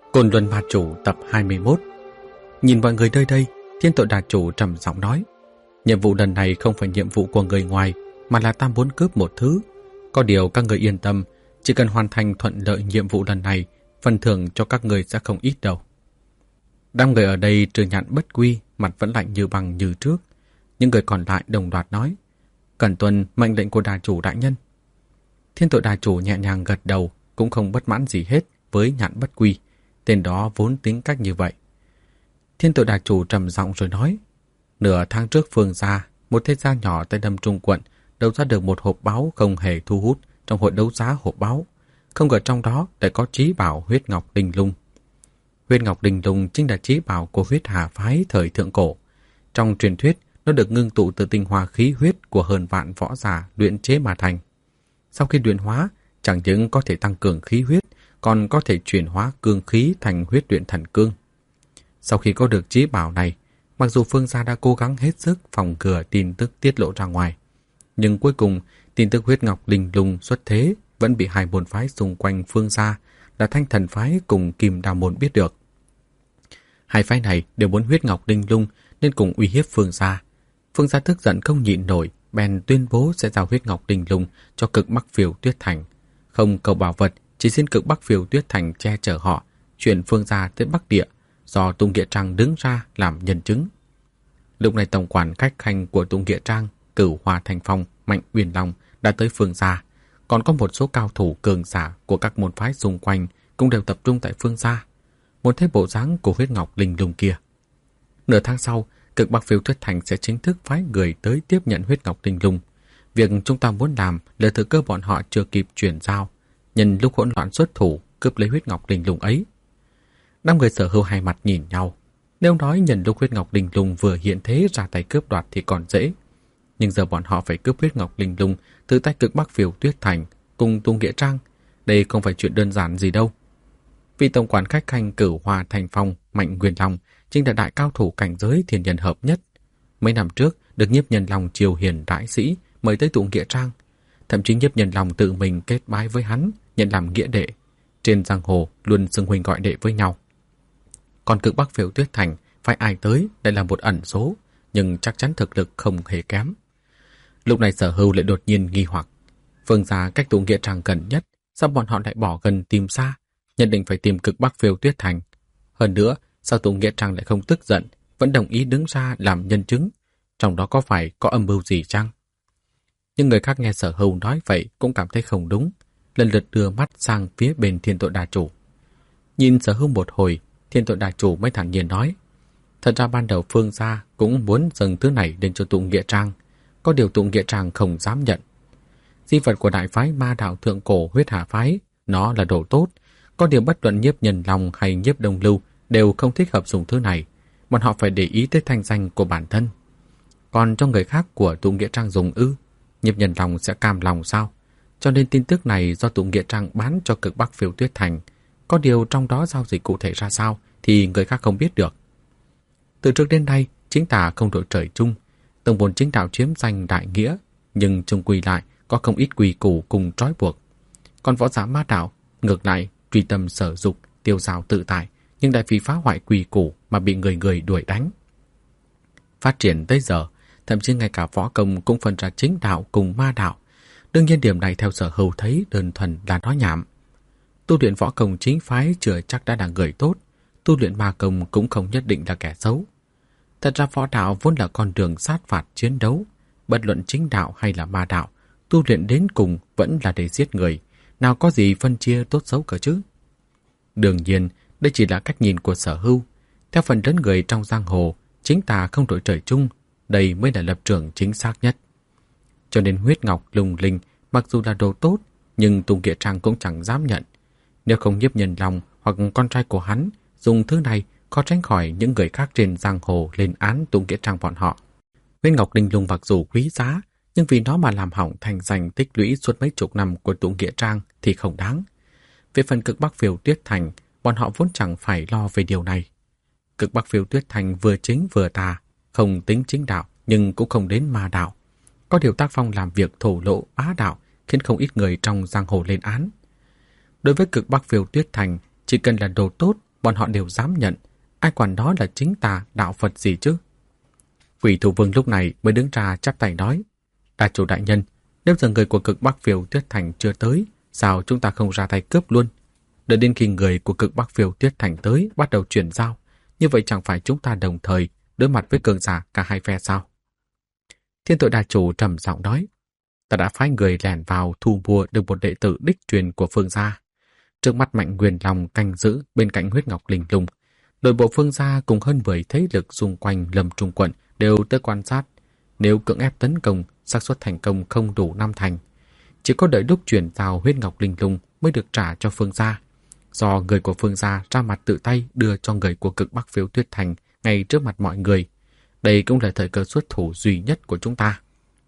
Côn Luân Ma Chủ tập 21. Nhìn mọi người nơi đây, Thiên Tội Đà Chủ trầm giọng nói: nhiệm vụ lần này không phải nhiệm vụ của người ngoài, mà là ta muốn cướp một thứ. Có điều các người yên tâm, chỉ cần hoàn thành thuận lợi nhiệm vụ lần này, phần thưởng cho các người sẽ không ít đâu. Đám người ở đây trừ Nhạn Bất Quy, mặt vẫn lạnh như băng như trước. Những người còn lại đồng loạt nói: cần tuân mệnh lệnh của Đà Chủ đại nhân. Thiên Tội Đà Chủ nhẹ nhàng gật đầu, cũng không bất mãn gì hết với Nhạn Bất Quy. Tên đó vốn tính cách như vậy. Thiên Tội Đà Chủ trầm giọng rồi nói: nửa tháng trước Phương gia, một thế gia nhỏ tại Đâm Trung quận, đấu ra được một hộp báu không hề thu hút trong hội đấu giá hộp báu. Không ngờ trong đó lại có chí bảo huyết ngọc linh lung. Huyết ngọc linh lung chính là chí bảo của huyết hà phái thời thượng cổ. Trong truyền thuyết, nó được ngưng tụ từ tinh hoa khí huyết của hơn vạn võ giả luyện chế mà thành. Sau khi luyện hóa, chẳng những có thể tăng cường khí huyết, còn có thể chuyển hóa cương khí thành huyết luyện thần cương. Sau khi có được chí bảo này, mặc dù Phương gia đã cố gắng hết sức phòng ngừa tin tức tiết lộ ra ngoài, nhưng cuối cùng tin tức huyết ngọc linh lung xuất thế vẫn bị hai môn phái xung quanh Phương gia là Thanh Thần phái cùng Kim Đao môn biết được. Hai phái này đều muốn huyết ngọc linh lung nên cùng uy hiếp Phương gia. Phương gia tức giận không nhịn nổi, bèn tuyên bố sẽ giao huyết ngọc linh lung cho Cực Bắc Phiêu Tuyết Thành, không cầu bảo vật, chỉ xin Cực Bắc Phiêu Tuyết Thành che chở họ, chuyển Phương gia tới Bắc Địa, do Tung Nghĩa Trang đứng ra làm nhân chứng. Lúc này tổng quản khách khanh của Tung Nghĩa Trang, Cửu Hoa Thành Phong, Mạnh Uyên Long đã tới Phương gia, còn có một số cao thủ cường giả của các môn phái xung quanh cũng đều tập trung tại Phương gia, muốn thấy bộ dáng của huyết ngọc linh lung kia. Nửa tháng sau, Cực Bắc Phiêu Tuyết Thành sẽ chính thức phái người tới tiếp nhận huyết ngọc linh lung. Việc chúng ta muốn làm là thừa cơ bọn họ chưa kịp chuyển giao, nhân lúc hỗn loạn xuất thủ cướp lấy huyết ngọc linh lung ấy. Đám người Sở Hưu hai mặt nhìn nhau. Nếu nói nhân lúc huyết ngọc linh lung vừa hiện thế ra tay cướp đoạt thì còn dễ, nhưng giờ bọn họ phải cướp huyết ngọc linh lung từ tay Cực Bắc Phiêu Tuyết Thành cùng Tung Nghĩa Trang, đây không phải chuyện đơn giản gì đâu. Vì tổng quản khách khanh Cửu Hoa Thành Phong, Mạnh Nguyên Long chính là đại cao thủ cảnh giới thiên nhân hợp nhất. Mấy năm trước được Nhiếp Nhân Long triều hiền đại sĩ mời tới Tung Nghĩa Trang, thậm chí Nhiếp Nhân Long tự mình kết bái với hắn, nhận làm nghĩa đệ. Trên giang hồ luôn xưng huynh gọi đệ với nhau. Còn Cực Bắc Phiêu Tuyết Thành phải ai tới lại là một ẩn số, nhưng chắc chắn thực lực không hề kém. Lúc này Sở Hưu lại đột nhiên nghi hoặc, Phương gia cách Tung Nghĩa Trang gần nhất, sao bọn họ lại bỏ gần tìm xa, nhất định phải tìm Cực Bắc Phiêu Tuyết Thành. Hơn nữa, sao Tung Nghĩa Trang lại không tức giận, vẫn đồng ý đứng ra làm nhân chứng, trong đó có phải có âm mưu gì chăng? Nhưng người khác nghe Sở Hưu nói vậy cũng cảm thấy không đúng, lần lượt đưa mắt sang phía bên Thiên Tội Đà Chủ. Nhìn Sở Hưu một hồi, Thiên Tội Đà Chủ mới thản nhiên nói: thật ra ban đầu Phương gia cũng muốn dâng thứ này đến cho Tung Nghĩa Trang, có điều Tung Nghĩa Trang không dám nhận. Di vật của đại phái ma đạo thượng cổ huyết hà phái, nó là đồ tốt, có điều bất luận Nhiếp Nhân Long hay Nhiếp Đông Lưu đều không thích hợp dùng thứ này, bọn họ phải để ý tới thanh danh của bản thân. Còn cho người khác của Tung Nghĩa Trang dùng ư, Nhiếp Nhân Long sẽ cam lòng sao? Cho nên tin tức này do Tung Nghĩa Trang bán cho Cực Bắc Phiêu Tuyết Thành, có điều trong đó giao dịch cụ thể ra sao thì người khác không biết được. Từ trước đến nay, chính tà không đội trời chung, tông môn chính đạo chiếm danh đại nghĩa, nhưng chung quy lại có không ít quy củ cùng trói buộc. Còn võ giả ma đạo ngược lại truy tâm sở dục, tiêu dao tự tại, nhưng lại vì phá hoại quy củ mà bị người người đuổi đánh. Phát triển tới giờ, thậm chí ngay cả võ công cũng phân ra chính đạo cùng ma đạo. Đương nhiên điểm này theo Sở Hưu thấy đơn thuần là nói nhảm. Tu luyện võ công chính phái chưa chắc đã là người tốt, tu luyện ma công cũng không nhất định là kẻ xấu. Thật ra võ đạo vốn là con đường sát phạt chiến đấu, bất luận chính đạo hay là ma đạo, tu luyện đến cùng vẫn là để giết người, nào có gì phân chia tốt xấu cơ chứ. Đương nhiên, đây chỉ là cách nhìn của Sở Hưu. Theo phần lớn người trong giang hồ, chính tà không đội trời chung, đây mới là lập trường chính xác nhất. Cho nên huyết ngọc lung linh mặc dù là đồ tốt, nhưng Tung Nghĩa Trang cũng chẳng dám nhận. Nếu không Nhiếp Nhân Long hoặc con trai của hắn dùng thứ này, khó tránh khỏi những người khác trên giang hồ lên án Tung Nghĩa Trang bọn họ. Huyết ngọc linh lung mặc dù quý giá, nhưng vì nó mà làm hỏng thành danh tích lũy suốt mấy chục năm của Tung Nghĩa Trang thì không đáng. Về phần Cực Bắc Phiêu Tuyết Thành, bọn họ vốn chẳng phải lo về điều này. Cực Bắc Phiêu Tuyết Thành vừa chính vừa tà, không tính chính đạo nhưng cũng không đến ma đạo. Có điều tác phong làm việc thổ lộ bá đạo khiến không ít người trong giang hồ lên án. Đối với Cực Bắc Phiêu Tuyết Thành, chỉ cần là đồ tốt, bọn họ đều dám nhận, ai quản đó là chính tà đạo Phật gì chứ. Quỷ thủ vương lúc này mới đứng ra chắp tay nói, Đà chủ đại nhân, nếu giờ người của cực Bắc Phiêu Tuyết Thành chưa tới, sao chúng ta không ra tay cướp luôn? Đợi đến khi người của cực Bắc Phiêu Tuyết Thành tới bắt đầu chuyển giao, như vậy chẳng phải chúng ta đồng thời đối mặt với cường giả cả hai phe sao? Thiên Tội Đà chủ trầm giọng nói, ta đã phái người lẻn vào thu mua được một đệ tử đích truyền của Phương gia. Trước mắt Mạnh Nguyên Long canh giữ bên cạnh huyết ngọc linh lung, nội bộ Phương gia cùng hơn 10 thế lực xung quanh Lâm Trung quận đều tới quan sát. Nếu cưỡng ép tấn công, xác suất thành công không đủ 5 thành. Chỉ có đợi lúc chuyển giao huyết ngọc linh lung mới được trả cho Phương gia. Do người của Phương gia ra mặt tự tay đưa cho người của cực Bắc Phiêu Tuyết Thành ngay trước mặt mọi người. Đây cũng là thời cơ xuất thủ duy nhất của chúng ta.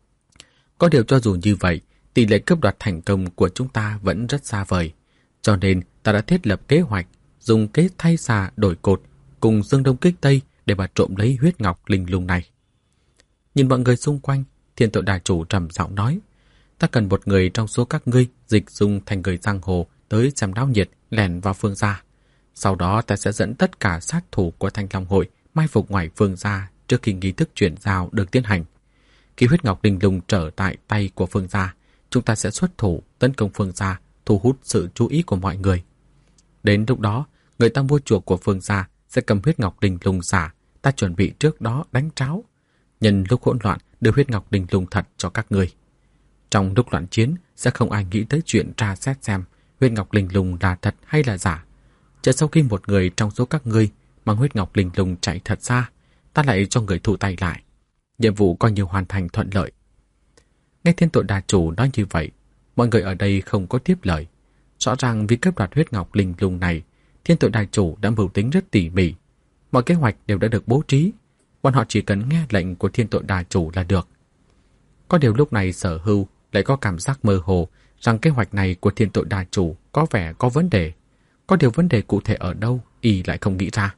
Có điều cho dù như vậy, tỷ lệ cướp đoạt thành công của chúng ta vẫn rất xa vời. Cho nên ta đã thiết lập kế hoạch, dùng kế thay xà đổi cột cùng dương đông kích tây để mà trộm lấy huyết ngọc linh lung này. Nhìn mọi người xung quanh, Thiên Tội Đà chủ trầm giọng nói, ta cần một người trong số các ngươi dịch dung thành người giang hồ tới xem náo nhiệt, lẻn vào Phương gia. Sau đó ta sẽ dẫn tất cả sát thủ của Thanh Long hội mai phục ngoài Phương gia trước khi nghi thức chuyển giao được tiến hành. Khi huyết ngọc linh lung trở tại tay của Phương gia, chúng ta sẽ xuất thủ tấn công Phương gia, thu hút sự chú ý của mọi người. Đến lúc đó, người ta mua chuộc của Phương gia sẽ cầm huyết ngọc linh lung giả, ta chuẩn bị trước đó đánh tráo. Nhân lúc hỗn loạn đưa huyết ngọc linh lung thật cho các người. Trong lúc loạn chiến sẽ không ai nghĩ tới chuyện tra xét xem huyết ngọc linh lung là thật hay là giả. Chờ sau khi một người trong số các ngươi mang huyết ngọc linh lung chạy thật xa, ta lại cho người thu tay lại. Nhiệm vụ coi như hoàn thành thuận lợi. Nghe Thiên Tội Đà chủ nói như vậy, mọi người ở đây không có tiếp lời. Rõ ràng vì cướp đoạt huyết ngọc linh lung này, Thiên Tội Đà chủ đã mưu tính rất tỉ mỉ. Mọi kế hoạch đều đã được bố trí, bọn họ chỉ cần nghe lệnh của Thiên Tội Đà chủ là được. Có điều lúc này Sở Hưu lại có cảm giác mơ hồ rằng kế hoạch này của Thiên Tội Đà chủ có vẻ có vấn đề. Có điều vấn đề cụ thể ở đâu y lại không nghĩ ra.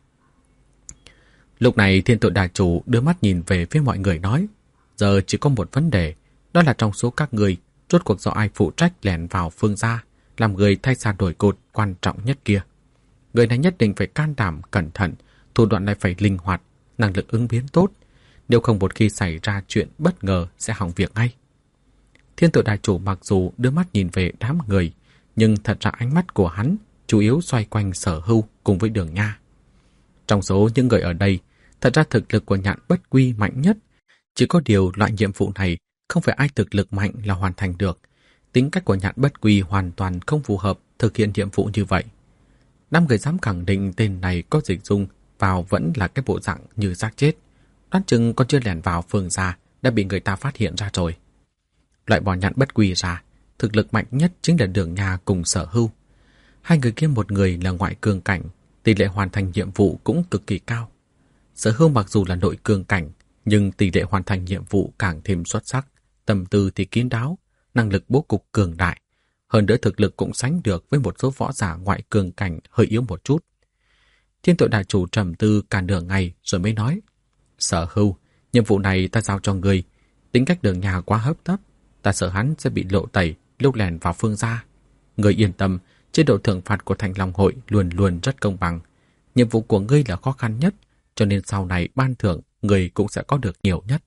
Lúc này Thiên Tội Đà chủ đưa mắt nhìn về phía mọi người nói, giờ chỉ có một vấn đề, đó là trong số các người rốt cuộc do ai phụ trách lẻn vào Phương gia, làm người thay xa đổi cột quan trọng nhất kia. Người này nhất định phải can đảm, cẩn thận, thủ đoạn này phải linh hoạt, năng lực ứng biến tốt, nếu không một khi xảy ra chuyện bất ngờ sẽ hỏng việc ngay. Thiên Tội Đà chủ mặc dù đưa mắt nhìn về đám người, nhưng thật ra ánh mắt của hắn chủ yếu xoay quanh Sở Hưu cùng với Đường Nha. Trong số những người ở đây, thật ra thực lực của Nhạn Bất Quy mạnh nhất. Chỉ có điều loại nhiệm vụ này không phải ai thực lực mạnh là hoàn thành được. Tính cách của Nhạn Bất Quy hoàn toàn không phù hợp thực hiện nhiệm vụ như vậy. 5 người dám khẳng định tên này có dịch dung vào vẫn là cái bộ dạng như xác chết. Đoán chừng còn chưa lẻn vào Phương gia đã bị người ta phát hiện ra rồi. Loại bỏ Nhạn Bất Quy ra, thực lực mạnh nhất chính là Đường Nha cùng Sở Hưu. Hai người kia một người là ngoại cương cảnh, tỷ lệ hoàn thành nhiệm vụ cũng cực kỳ cao. Sở Hưu mặc dù là nội cương cảnh, nhưng tỷ lệ hoàn thành nhiệm vụ càng thêm xuất sắc, tâm tư thì kín đáo, năng lực bố cục cường đại. Hơn nữa thực lực cũng sánh được với một số võ giả ngoại cương cảnh hơi yếu một chút. Thiên Tội Đà chủ trầm tư cả nửa ngày rồi mới nói, Sở Hưu, nhiệm vụ này ta giao cho người. Tính cách Đường Nha quá hấp tấp, ta sợ hắn sẽ bị lộ tẩy lúc lẻn vào Phương gia. Người yên tâm, chế độ thưởng phạt của Thanh Long hội luôn luôn rất công bằng. Nhiệm vụ của ngươi là khó khăn nhất, cho nên sau này ban thưởng người cũng sẽ có được nhiều nhất.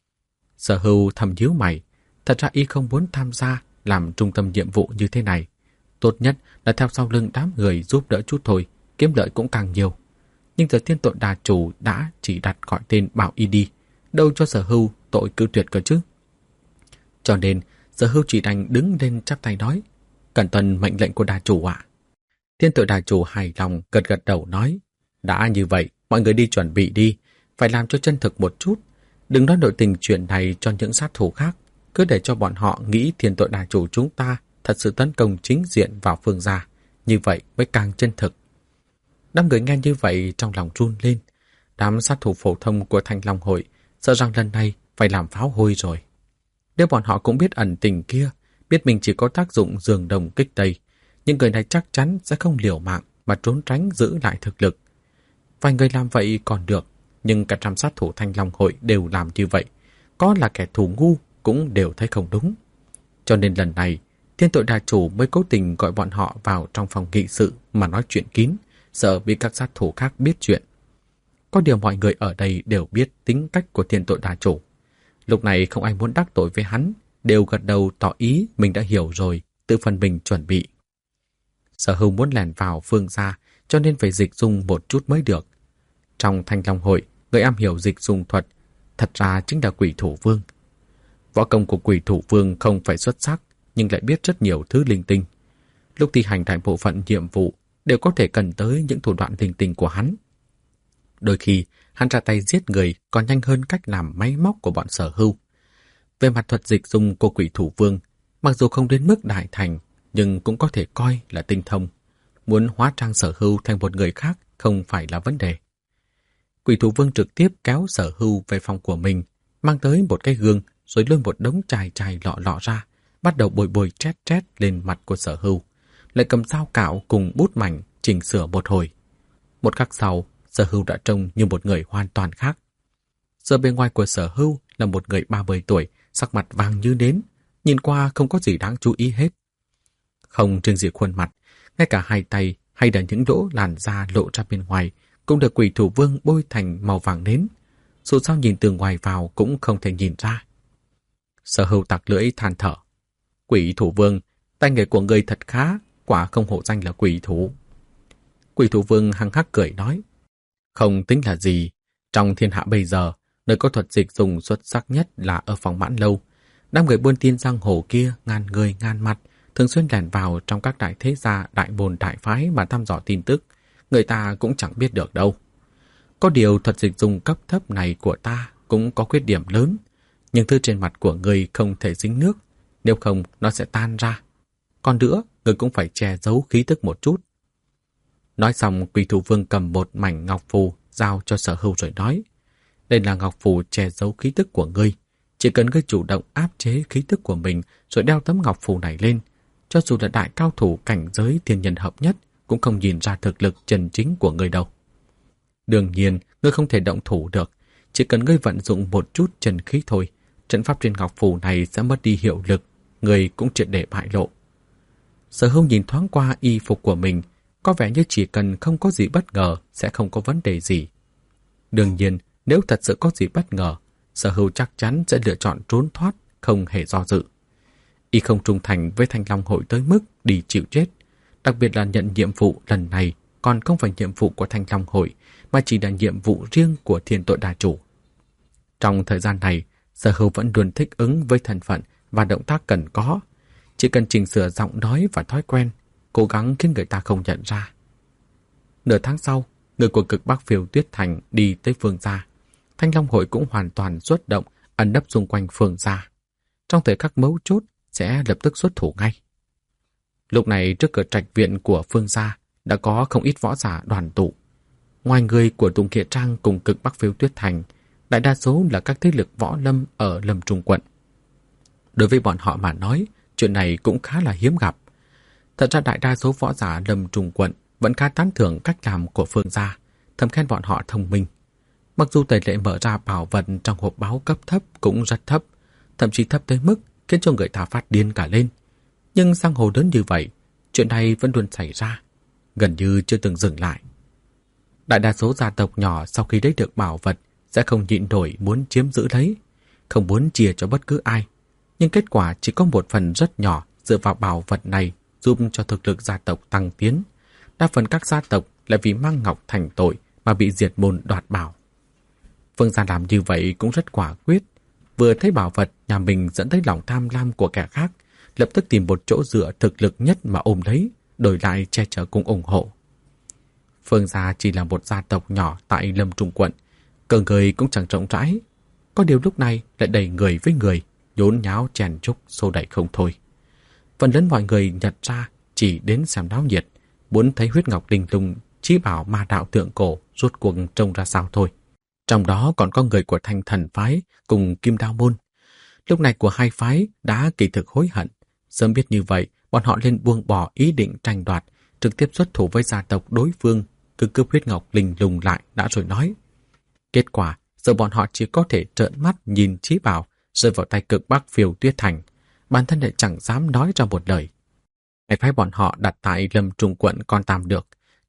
Sở Hưu thầm nhíu mày, thật ra y không muốn tham gia làm trung tâm nhiệm vụ như thế này. Tốt nhất là theo sau lưng đám người giúp đỡ chút thôi, kiếm lợi cũng càng nhiều. Nhưng giờ Thiên Tội Đà chủ đã chỉ đặt gọi tên bảo y đi, đâu cho Sở Hưu tội cự tuyệt cơ chứ. Cho nên Sở Hưu chỉ đành đứng lên chắp tay nói, cẩn tuân mệnh lệnh của Đà chủ ạ. Thiên Tội Đà chủ hài lòng gật gật đầu nói, đã như vậy, mọi người đi chuẩn bị đi, phải làm cho chân thực một chút. Đừng nói nội tình chuyện này cho những sát thủ khác, cứ để cho bọn họ nghĩ Thiên Tội Đà chủ chúng ta thật sự tấn công chính diện vào Phương gia, như vậy mới càng chân thực. Đám người nghe như vậy trong lòng run lên. Đám sát thủ phổ thông của Thanh Long hội sợ rằng lần này phải làm pháo hôi rồi. Nếu bọn họ cũng biết ẩn tình kia, biết mình chỉ có tác dụng giường đồng kích tây, những người này chắc chắn sẽ không liều mạng mà trốn tránh giữ lại thực lực. Vài người làm vậy còn được, nhưng cả trăm sát thủ Thanh Long hội đều làm như vậy. Có là kẻ thù ngu cũng đều thấy không đúng. Cho nên lần này, Thiên Tội Đà chủ mới cố tình gọi bọn họ vào trong phòng nghị sự mà nói chuyện kín, sợ bị các sát thủ khác biết chuyện. Có điều mọi người ở đây đều biết tính cách của thiên tội đà chủ. Lúc này không ai muốn đắc tội với hắn, đều gật đầu tỏ ý mình đã hiểu rồi, tự phần mình chuẩn bị. Sở Hưu muốn lẻn vào Phương gia, cho nên phải dịch dung một chút mới được. Trong Thanh Long hội, người am hiểu dịch dung thuật, thật ra chính là Quỷ Thủ Vương. Võ công của Quỷ Thủ Vương không phải xuất sắc, nhưng lại biết rất nhiều thứ linh tinh. Lúc thi hành đại bộ phận nhiệm vụ, đều có thể cần tới những thủ đoạn linh tinh của hắn. Đôi khi, hắn ra tay giết người còn nhanh hơn cách làm máy móc của bọn Sở Hưu. Về mặt thuật dịch dung của Quỷ Thủ Vương, mặc dù không đến mức đại thành, nhưng cũng có thể coi là tinh thông. Muốn hóa trang Sở Hưu thành một người khác không phải là vấn đề. Quỷ Thủ Vương trực tiếp kéo Sở Hưu về phòng của mình, mang tới một cái gương rồi lôi một đống chài lọ ra, bắt đầu bôi trét lên mặt của Sở Hưu, lại cầm dao cạo cùng bút mảnh chỉnh sửa một hồi. Một khắc sau, Sở Hưu đã trông như một người hoàn toàn khác. Giờ bên ngoài của Sở Hưu là một người 30 tuổi, sắc mặt vàng như nến, nhìn qua không có gì đáng chú ý hết. Không trưng diện khuôn mặt, ngay cả hai tay hay là những lỗ làn da lộ ra bên ngoài cũng được Quỷ Thủ Vương bôi thành màu vàng nến. Dù sao nhìn từ ngoài vào cũng không thể nhìn ra. Sở Hưu tặc lưỡi than thở. Quỷ Thủ Vương, tay nghề của người thật khá, quả không hổ danh là quỷ thủ. Quỷ Thủ Vương hăng hắc cười nói. Không tính là gì, trong thiên hạ bây giờ, nơi có thuật dịch dùng xuất sắc nhất là ở phòng Mãn Lâu. Đám người buôn tiên giang hồ kia ngàn người ngàn mặt, thường xuyên lẻn vào trong các đại thế gia, đại bồn đại phái mà thăm dò tin tức, người ta cũng chẳng biết được đâu. Có điều thuật dịch dùng cấp thấp này của ta cũng có khuyết điểm lớn, nhưng thứ trên mặt của người không thể dính nước, nếu không nó sẽ tan ra. Còn nữa, người cũng phải che giấu khí tức một chút. Nói xong, Quỷ Thủ Vương cầm một mảnh ngọc phù giao cho Sở Hưu rồi nói. Đây là ngọc phù che giấu khí tức của ngươi. Chỉ cần ngươi chủ động áp chế khí tức của mình rồi đeo tấm ngọc phù này lên, cho dù là đại cao thủ cảnh giới thiên nhân hợp nhất cũng không nhìn ra thực lực chân chính của ngươi đâu. Đương nhiên, ngươi không thể động thủ được. Chỉ cần ngươi vận dụng một chút chân khí thôi, trận pháp trên ngọc phù này sẽ mất đi hiệu lực, ngươi cũng triệt để bại lộ. Sở Hưu nhìn thoáng qua y phục của mình, có vẻ như chỉ cần không có gì bất ngờ sẽ không có vấn đề gì. Đương nhiên, nếu thật sự có gì bất ngờ, Sở Hưu chắc chắn sẽ lựa chọn trốn thoát, không hề do dự. Y không trung thành với Thanh Long hội tới mức đi chịu chết, đặc biệt là nhận nhiệm vụ lần này còn không phải nhiệm vụ của Thanh Long hội, mà chỉ là nhiệm vụ riêng của thiên tội đà chủ. Trong thời gian này, Sở Hưu vẫn luôn thích ứng với thân phận và động tác cần có, chỉ cần chỉnh sửa giọng nói và thói quen, cố gắng khiến người ta không nhận ra. Nửa tháng sau, người của cực Bắc Phiêu Tuyết Thành đi tới Phương gia. Thanh Long hội cũng hoàn toàn xuất động, ẩn nấp xung quanh Phương gia. Trong thời khắc mấu chốt sẽ lập tức xuất thủ ngay. Lúc này trước cửa trạch viện của Phương gia đã có không ít võ giả đoàn tụ. Ngoài người của Tùng Kiệt Trang cùng cực Bắc Phiêu Tuyết Thành, đại đa số là các thế lực võ lâm ở Lâm Trung quận. Đối với bọn họ mà nói, chuyện này cũng khá là hiếm gặp. Thật ra đại đa số võ giả Lâm Trung quận vẫn khá tán thưởng cách làm của Phương gia, thầm khen bọn họ thông minh. Mặc dù tỷ lệ mở ra bảo vật trong hộp báo cấp thấp cũng rất thấp, thậm chí thấp tới mức khiến cho người ta phát điên cả lên. Nhưng giang hồ lớn như vậy, chuyện này vẫn luôn xảy ra, gần như chưa từng dừng lại. Đại đa số gia tộc nhỏ sau khi lấy được bảo vật sẽ không nhịn nổi muốn chiếm giữ lấy, không muốn chia cho bất cứ ai. Nhưng kết quả chỉ có một phần rất nhỏ dựa vào bảo vật này giúp cho thực lực gia tộc tăng tiến. Đa phần các gia tộc lại vì mang ngọc thành tội mà bị diệt môn đoạt bảo. Phương gia làm như vậy cũng rất quả quyết. Vừa thấy bảo vật nhà mình dẫn tới lòng tham lam của kẻ khác, lập tức tìm một chỗ dựa thực lực nhất mà ôm lấy, đổi lại che chở cùng ủng hộ. Phương gia chỉ là một gia tộc nhỏ tại Lâm Trung quận, cờ người cũng chẳng rộng rãi. Có điều lúc này lại đầy người với người, nhốn nháo chèn chúc xô đẩy không thôi. Phần lớn mọi người nhận ra chỉ đến xem náo nhiệt, muốn thấy huyết ngọc linh lung, chí bảo ma đạo thượng cổ rốt cuộc trông ra sao thôi. Trong đó còn có người của Thanh Thần phái cùng Kim Đao môn. Lúc này của hai phái đã kỳ thực hối hận. Sớm biết như vậy, bọn họ lên buông bỏ ý định tranh đoạt, trực tiếp xuất thủ với gia tộc đối phương, cứ cướp huyết ngọc linh lung lại đã rồi nói. Kết quả, giờ bọn họ chỉ có thể trợn mắt nhìn chí bảo rơi vào tay cực Bắc Phiêu Tuyết Thành. Bản thân lại chẳng dám nói ra một lời. Ngày phái bọn họ đặt tại Lâm Trung quận còn tạm được,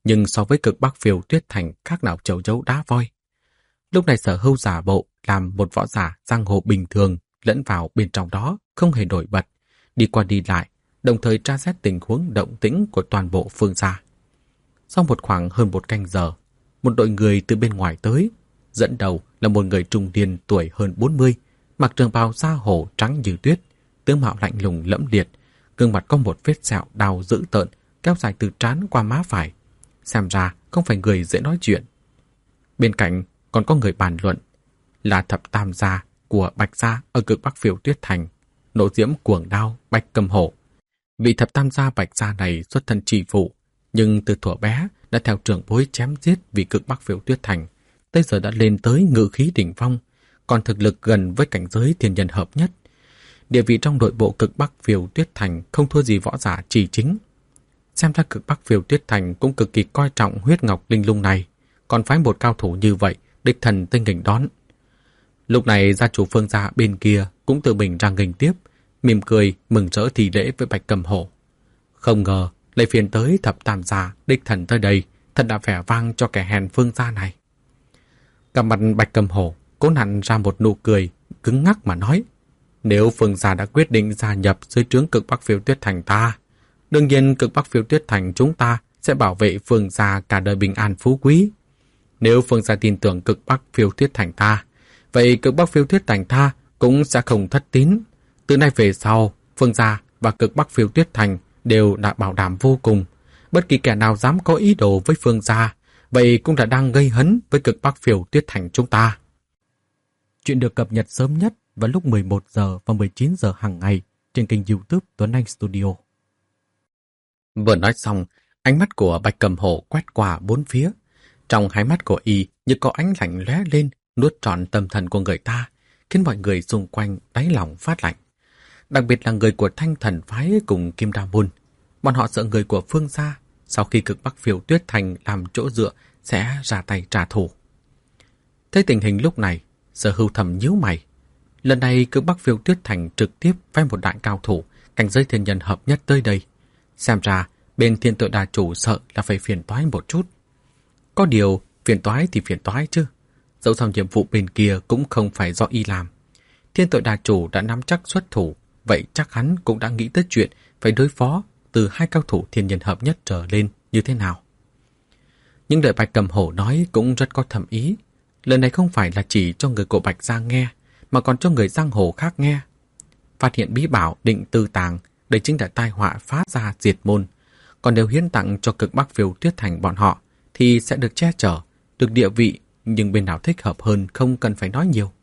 nhưng so với Cực Bắc Phiêu Tuyết Thành khác nào chầu dấu đá voi. Lúc này Sở Hưu giả bộ làm một võ giả giang hồ bình thường lẫn vào bên trong đó, không hề nổi bật, đi qua đi lại, đồng thời tra xét tình huống động tĩnh của toàn bộ Phương gia. Sau một khoảng hơn 1 canh giờ, một đội người từ bên ngoài tới, dẫn đầu là một người trung niên tuổi hơn 40, mặc trường bào da hổ trắng như tuyết, tướng mạo lạnh lùng lẫm liệt, gương mặt có một vết sẹo đau dữ tợn kéo dài từ trán qua má phải, xem ra không phải người dễ nói chuyện. Bên cạnh còn có người bàn luận, là thập tam gia của Bạch gia ở Cực Bắc Phiêu Tuyết Thành, nộ diễm cuồng đao Bạch Cầm Hổ. Vị thập tam gia Bạch gia này xuất thân tri phụ, nhưng từ thuở bé đã theo trưởng bối chém giết vì Cực Bắc Phiêu Tuyết Thành, tới giờ đã lên tới ngự khí đỉnh phong, còn thực lực gần với cảnh giới thiên nhân hợp nhất. Địa vị trong nội bộ Cực Bắc Phiêu Tuyết Thành không thua gì võ giả chỉ chính. Xem ra Cực Bắc Phiêu Tuyết Thành cũng cực kỳ coi trọng huyết ngọc linh lung này, còn phái một cao thủ như vậy đích thần tới nghênh đón. Lúc này gia chủ Phương gia bên kia cũng tự mình ra nghênh tiếp, mỉm cười mừng rỡ thi lễ với Bạch Cầm Hổ. Không ngờ lại phiền tới thập tam gia đích thần tới đây, thật đã vẻ vang cho kẻ hèn Phương gia này. Cả mặt Bạch Cầm Hổ cố nặn ra một nụ cười cứng ngắc mà nói, nếu Phương gia đã quyết định gia nhập dưới trướng Cực Bắc Phiêu Tuyết Thành ta, đương nhiên Cực Bắc Phiêu Tuyết Thành chúng ta sẽ bảo vệ Phương gia cả đời bình an phú quý. Nếu Phương gia tin tưởng Cực Bắc Phiêu Tuyết Thành ta, vậy Cực Bắc Phiêu Tuyết Thành ta cũng sẽ không thất tín. Từ nay về sau, Phương gia và Cực Bắc Phiêu Tuyết Thành đều đã bảo đảm vô cùng. Bất kỳ kẻ nào dám có ý đồ với Phương gia, vậy cũng đã đang gây hấn với Cực Bắc Phiêu Tuyết Thành chúng ta. Chuyện được cập nhật sớm nhất vào lúc 11 giờ và 19 giờ hàng ngày trên kênh YouTube Tuấn Anh Studio. Vừa nói xong, ánh mắt của Bạch Cầm Hổ quét qua bốn phía. Trong hai mắt của y như có ánh lạnh lóe lên, nuốt trọn tâm thần của người ta, khiến mọi người xung quanh đáy lòng phát lạnh. Đặc biệt là người của Thanh Thần phái cùng Kim Đa Môn. Bọn họ sợ người của Phương gia sau khi Cực Bắc Phiêu Tuyết Thành làm chỗ dựa sẽ ra tay trả thù. Thấy tình hình lúc này, Sở Hưu thầm nhíu mày. Lần này Cực Bắc Phiêu Tuyết Thành trực tiếp phái một đại cao thủ cảnh giới thiên nhân hợp nhất tới đây. Xem ra bên Thiên Tội Đà chủ sợ là phải phiền toái một chút. Có điều phiền toái thì phiền toái chứ, dẫu sao nhiệm vụ bên kia cũng không phải do y làm. Thiên Tội Đà chủ đã nắm chắc xuất thủ, vậy chắc hắn cũng đã nghĩ tới chuyện phải đối phó từ hai cao thủ thiên nhân hợp nhất trở lên như thế nào. Nhưng lời Bạch Cầm Hổ nói cũng rất có thầm ý. Lần này không phải là chỉ cho người của Bạch gia nghe, mà còn cho người giang hồ khác nghe. Phát hiện bí bảo định tư tàng, đây chính là tai họa phá gia diệt môn. Còn nếu hiến tặng cho Cực Bắc Phiêu Tuyết Thành bọn họ thì sẽ được che chở, được địa vị, nhưng bên nào thích hợp hơn không cần phải nói nhiều.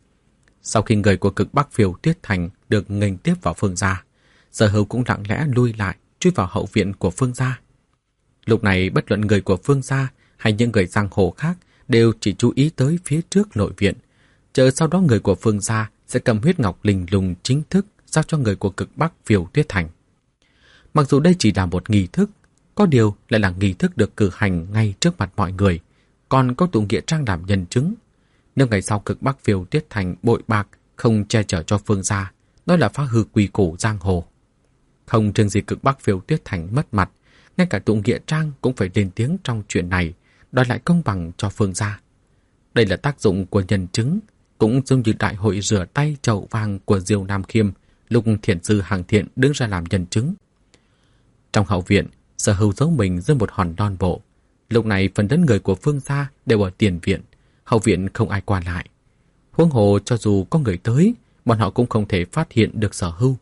Sau khi người của Cực Bắc Phiêu Tuyết Thành được nghênh tiếp vào Phương gia, Sở Hưu cũng lặng lẽ lui lại, chui vào hậu viện của Phương gia. Lúc này bất luận người của Phương gia hay những người giang hồ khác đều chỉ chú ý tới phía trước nội viện, chờ sau đó người của Phương gia sẽ cầm huyết ngọc linh lung chính thức giao cho người của Cực Bắc Phiêu Tuyết Thành. Mặc dù đây chỉ là một nghi thức, có điều lại là nghi thức được cử hành ngay trước mặt mọi người, còn có tụ nghĩa trang làm nhân chứng. Nếu ngày sau Cực Bắc Phiêu Tuyết Thành bội bạc không che chở cho Phương gia, đó là phá hư quy củ giang hồ. Không riêng gì Cực Bắc Phiêu Tuyết Thành mất mặt, ngay cả tụ nghĩa trang cũng phải lên tiếng trong chuyện này, đòi lại công bằng cho Phương gia. Đây là tác dụng của nhân chứng, cũng giống như đại hội rửa tay chậu vàng của Diêu Nam Khiêm lúc thiền sư Hàng Thiện đứng ra làm nhân chứng. Trong hậu viện, Sở Hưu giấu mình dưới một hòn non bộ. Lúc này phần lớn người của Phương gia đều ở tiền viện, hậu viện không ai qua lại. Huống hồ cho dù có người tới, bọn họ cũng không thể phát hiện được Sở Hưu.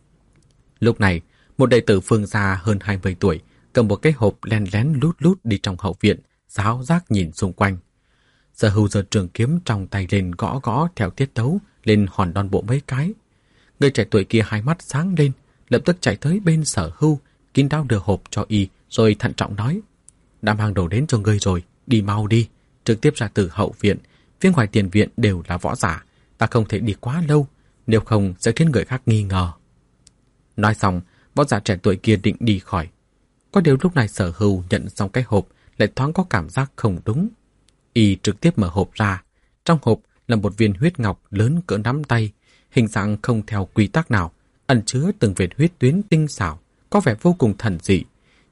Lúc này, một đệ tử Phương gia hơn 20 tuổi cầm một cái hộp len lén lút lút đi trong hậu viện, giáo giác nhìn xung quanh. Sở Hưu giơ trường kiếm trong tay lên gõ gõ theo tiết tấu lên hòn non bộ mấy cái. Người trẻ tuổi kia hai mắt sáng lên, lập tức chạy tới bên Sở Hưu, kín đáo đưa hộp cho y, rồi thận trọng nói: đã mang đồ đến cho ngươi rồi, đi mau đi, trực tiếp ra từ hậu viện, phía ngoài tiền viện đều là võ giả, ta không thể đi quá lâu, nếu không sẽ khiến người khác nghi ngờ. Nói xong, võ giả trẻ tuổi kia định đi khỏi. Có điều lúc này Sở Hưu nhận xong cái hộp lại thoáng có cảm giác không đúng. Y trực tiếp mở hộp ra, trong hộp là một viên huyết ngọc lớn cỡ nắm tay, hình dạng không theo quy tắc nào, ẩn chứa từng vệt huyết tuyến tinh xảo, có vẻ vô cùng thần dị.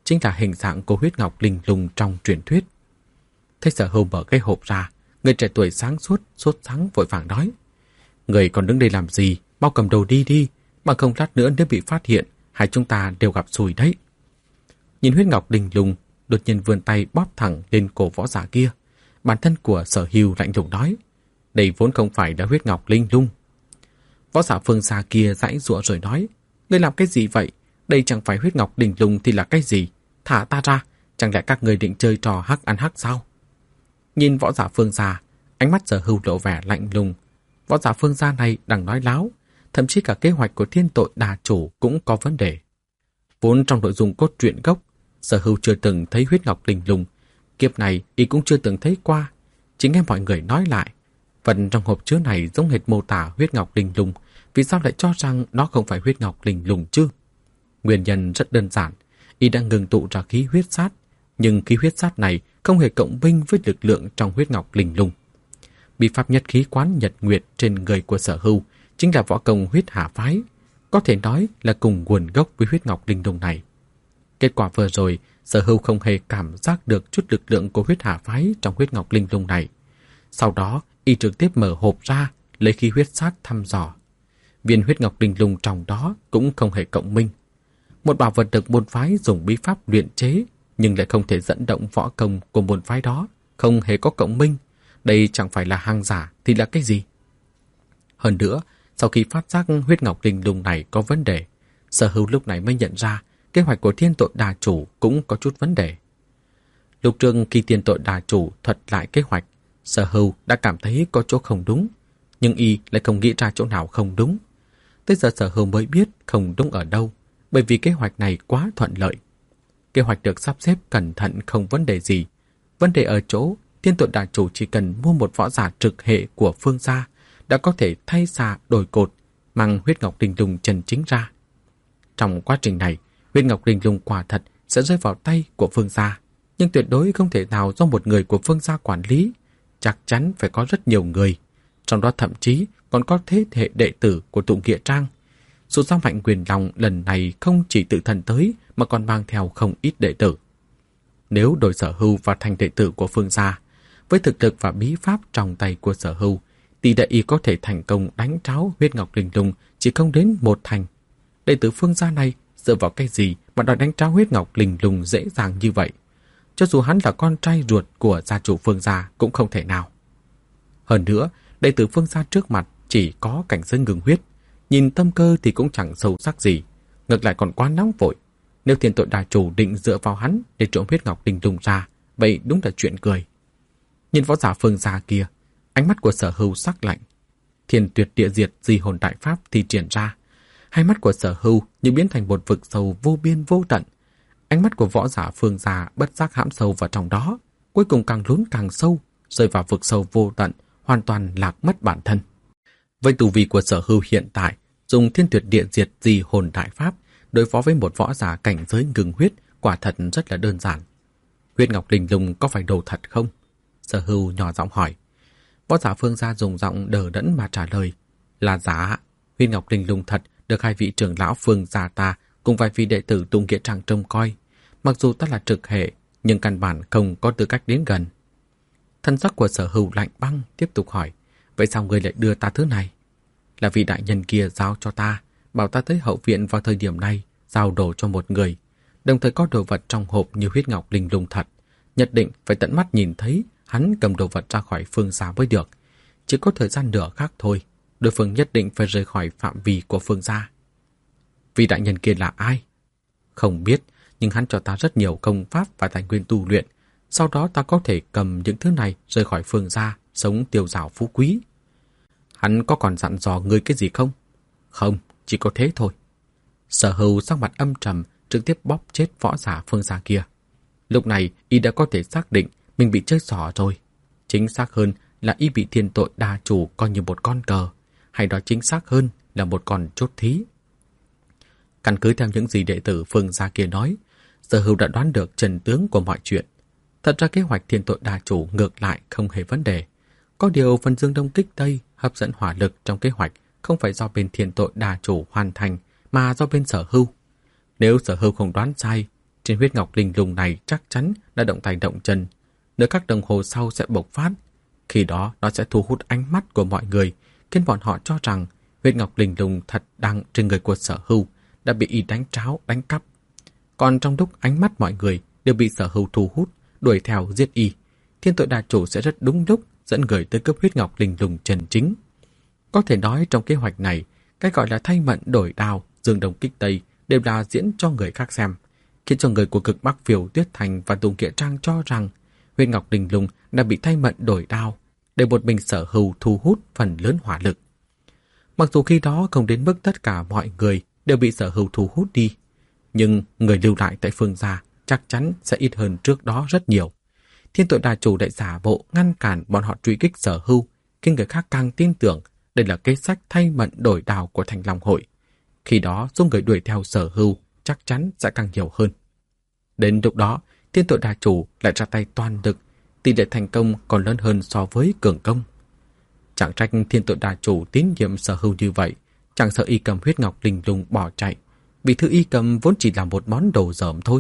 chính là hình dạng của huyết ngọc linh lung trong truyền thuyết. Thấy Sở Hưu mở cái hộp ra, người trẻ tuổi sáng suốt, sốt sắng vội vàng nói: Người còn đứng đây làm gì, mau cầm đồ đi đi, bằng không lát nữa nếu bị phát hiện, hai chúng ta đều gặp xui đấy. Nhìn huyết ngọc linh lung, đột nhiên vươn tay bóp thẳng lên cổ võ giả kia. Bản thân của Sở Hưu lạnh lùng nói: Đây vốn không phải là huyết ngọc linh lung. Võ giả phương xa kia giãy giụa rồi nói: Ngươi làm cái gì vậy? Đây chẳng phải huyết ngọc linh lung thì là cái gì? Thả ta ra, chẳng lẽ các người định chơi trò hắc ăn hắc sao? Nhìn võ giả phương xa, ánh mắt Sở Hưu lộ vẻ lạnh lùng. Võ giả phương xa này đang nói láo, thậm chí cả kế hoạch của thiên tội đà chủ cũng có vấn đề. Vốn trong nội dung cốt truyện gốc, Sở Hưu chưa từng thấy huyết ngọc linh lung, kiếp này y cũng chưa từng thấy qua. Chỉ nghe mọi người nói lại, phần trong hộp chứa này giống hệt mô tả huyết ngọc linh lung, vì sao lại cho rằng nó không phải huyết ngọc linh lung chứ? Nguyên nhân rất đơn giản, y đang ngừng tụ ra khí huyết sát, nhưng khí huyết sát này không hề cộng minh với lực lượng trong huyết ngọc linh lung. Bí pháp nhất khí quán nhật nguyệt trên người của Sở Hưu chính là võ công huyết hà phái, có thể nói là cùng nguồn gốc với huyết ngọc linh lung này. Kết quả vừa rồi, Sở Hưu không hề cảm giác được chút lực lượng của huyết hà phái trong huyết ngọc linh lung này. Sau đó, y trực tiếp mở hộp ra, lấy khí huyết sát thăm dò. Viên huyết ngọc linh lung trong đó cũng không hề cộng minh. Một bảo vật được môn phái dùng bí pháp luyện chế, nhưng lại không thể dẫn động võ công của môn phái đó, không hề có cộng minh. Đây chẳng phải là hàng giả thì là cái gì? Hơn nữa, sau khi phát giác huyết ngọc linh lung này có vấn đề, Sở Hưu lúc này mới nhận ra kế hoạch của thiên tội đà chủ cũng có chút vấn đề. Lúc trước khi thiên tội đà chủ thuật lại kế hoạch, Sở Hưu đã cảm thấy có chỗ không đúng, nhưng y lại không nghĩ ra chỗ nào không đúng. Tới giờ Sở Hưu mới biết không đúng ở đâu, bởi vì kế hoạch này quá thuận lợi. Kế hoạch được sắp xếp cẩn thận không vấn đề gì. Vấn đề ở chỗ thiên tội đà chủ chỉ cần mua một võ giả trực hệ của Phương gia đã có thể thay xà đổi cột, mang huyết ngọc linh lung chân chính ra. Trong quá trình này, huyết ngọc linh lung quả thật sẽ rơi vào tay của Phương gia, nhưng tuyệt đối không thể nào do một người của Phương gia quản lý. Chắc chắn phải có rất nhiều người, trong đó thậm chí còn có thế hệ đệ tử của Tụng Nghĩa Trang. Dù sao Mạnh Quyền Long lần này không chỉ tự thân tới mà còn mang theo không ít đệ tử. Nếu đổi Sở Hưu và thành đệ tử của Phương gia, với thực lực và bí pháp trong tay của Sở Hưu, tỷ lệ y có thể thành công đánh tráo huyết ngọc linh lung chỉ không đến một thành. Đệ tử Phương gia này dựa vào cái gì mà đòi đánh tráo huyết ngọc linh lung dễ dàng như vậy? Cho dù hắn là con trai ruột của gia chủ Phương gia cũng không thể nào. Hơn nữa, đệ tử Phương gia trước mặt chỉ có cảnh giới ngừng huyết, nhìn tâm cơ thì cũng chẳng sâu sắc gì, ngược lại còn quá nóng vội. Nếu thiên tội đà chủ định dựa vào hắn để trộm huyết ngọc linh lung ra, vậy đúng là chuyện cười. Nhìn võ giả Phương gia kia, ánh mắt của Sở Hưu sắc lạnh. Thiên tuyệt địa diệt di hồn đại pháp thì triển ra, hai mắt của Sở Hưu như biến thành một vực sâu vô biên vô tận. Ánh mắt của võ giả Phương gia bất giác hãm sâu vào trong đó, cuối cùng càng lún càng sâu, rơi vào vực sâu vô tận, hoàn toàn lạc mất bản thân. Với tu vi của Sở Hưu hiện tại, dùng thiên tuyệt địa diệt di hồn đại pháp đối phó với một võ giả cảnh giới ngừng huyết quả thật rất là đơn giản. Huyết ngọc linh lung có phải đồ thật không? Sở Hưu nhỏ giọng hỏi. Võ giả Phương gia dùng giọng đờ đẫn mà trả lời. Là giả, huyết ngọc linh lung thật được hai vị trưởng lão Phương gia ta cùng vài vị đệ tử Tụng Nghĩa Trang trông coi. Mặc dù ta là trực hệ, nhưng căn bản không có tư cách đến gần. Thân sắc của Sở Hưu lạnh băng tiếp tục hỏi. Vậy sao ngươi lại đưa ta thứ này? Là vị đại nhân kia giao cho ta, bảo ta tới hậu viện vào thời điểm này, giao đồ cho một người, đồng thời có đồ vật trong hộp như huyết ngọc linh lung thật. Nhất định phải tận mắt nhìn thấy hắn cầm đồ vật ra khỏi Phương gia mới được. Chỉ có thời gian nửa khắc thôi, đối phương nhất định phải rời khỏi phạm vi của Phương gia. Vị đại nhân kia là ai? Không biết, nhưng hắn cho ta rất nhiều công pháp và tài nguyên tu luyện. Sau đó ta có thể cầm những thứ này rời khỏi Phương gia, sống tiêu dao phú quý. Hắn có còn dặn dò ngươi cái gì không? Không, chỉ có thế thôi. Sở Hưu sắc mặt âm trầm, trực tiếp bóp chết võ giả Phương gia kia. Lúc này, y đã có thể xác định mình bị chơi xỏ rồi. Chính xác hơn là y bị thiên tội đa chủ coi như một con cờ, hay nói chính xác hơn là một con chốt thí. Căn cứ theo những gì đệ tử Phương gia kia nói, Sở Hưu đã đoán được chân tướng của mọi chuyện. Thật ra kế hoạch thiên tội đa chủ ngược lại không hề vấn đề. Có điều phần dương đông kích tây hấp dẫn hỏa lực trong kế hoạch không phải do bên thiên tội đa chủ hoàn thành mà do bên Sở Hưu. Nếu Sở Hưu không đoán sai, Trên huyết ngọc linh lung này chắc chắn đã động tay động chân. Nửa khắc đồng hồ sau sẽ bộc phát. Khi đó nó sẽ thu hút ánh mắt của mọi người, khiến bọn họ cho rằng huyết ngọc linh lung thật đang trên người của Sở Hưu đã bị y đánh tráo, đánh cắp. Còn trong lúc ánh mắt mọi người đều bị Sở Hưu thu hút, đuổi theo giết y, Thiên Tội Đà Chủ sẽ rất đúng lúc dẫn người tới cướp huyết ngọc linh lung chân chính. Có thể nói trong kế hoạch này, cái gọi là thay mận đổi đao, dương đông kích tây đều là diễn cho người khác xem, khiến cho người của Cực Bắc Phiêu Tuyết Thành và Tùng Nghĩa Trang cho rằng huyết ngọc linh lung đã bị thay mận đổi đao, để một mình Sở Hưu thu hút phần lớn hỏa lực. Mặc dù khi đó không đến mức tất cả mọi người đều bị Sở Hưu thu hút đi, nhưng người lưu lại tại Phương gia chắc chắn sẽ ít hơn trước đó rất nhiều. Thiên Tội Đà Chủ đại giả bộ ngăn cản bọn họ truy kích Sở Hưu, khiến người khác càng tin tưởng đây là kế sách thay mận đổi đao của Thành Long Hội. Khi đó số người đuổi theo Sở Hưu chắc chắn sẽ càng nhiều hơn. Đến lúc đó, Thiên Tội Đà Chủ lại ra tay toàn lực, tỷ lệ thành công còn lớn hơn so với cường công. Chẳng trách Thiên Tội Đà Chủ tín nhiệm Sở Hưu như vậy, chẳng sợ y cầm huyết ngọc linh lung bỏ chạy, vì thứ y cầm vốn chỉ là một món đồ dởm thôi.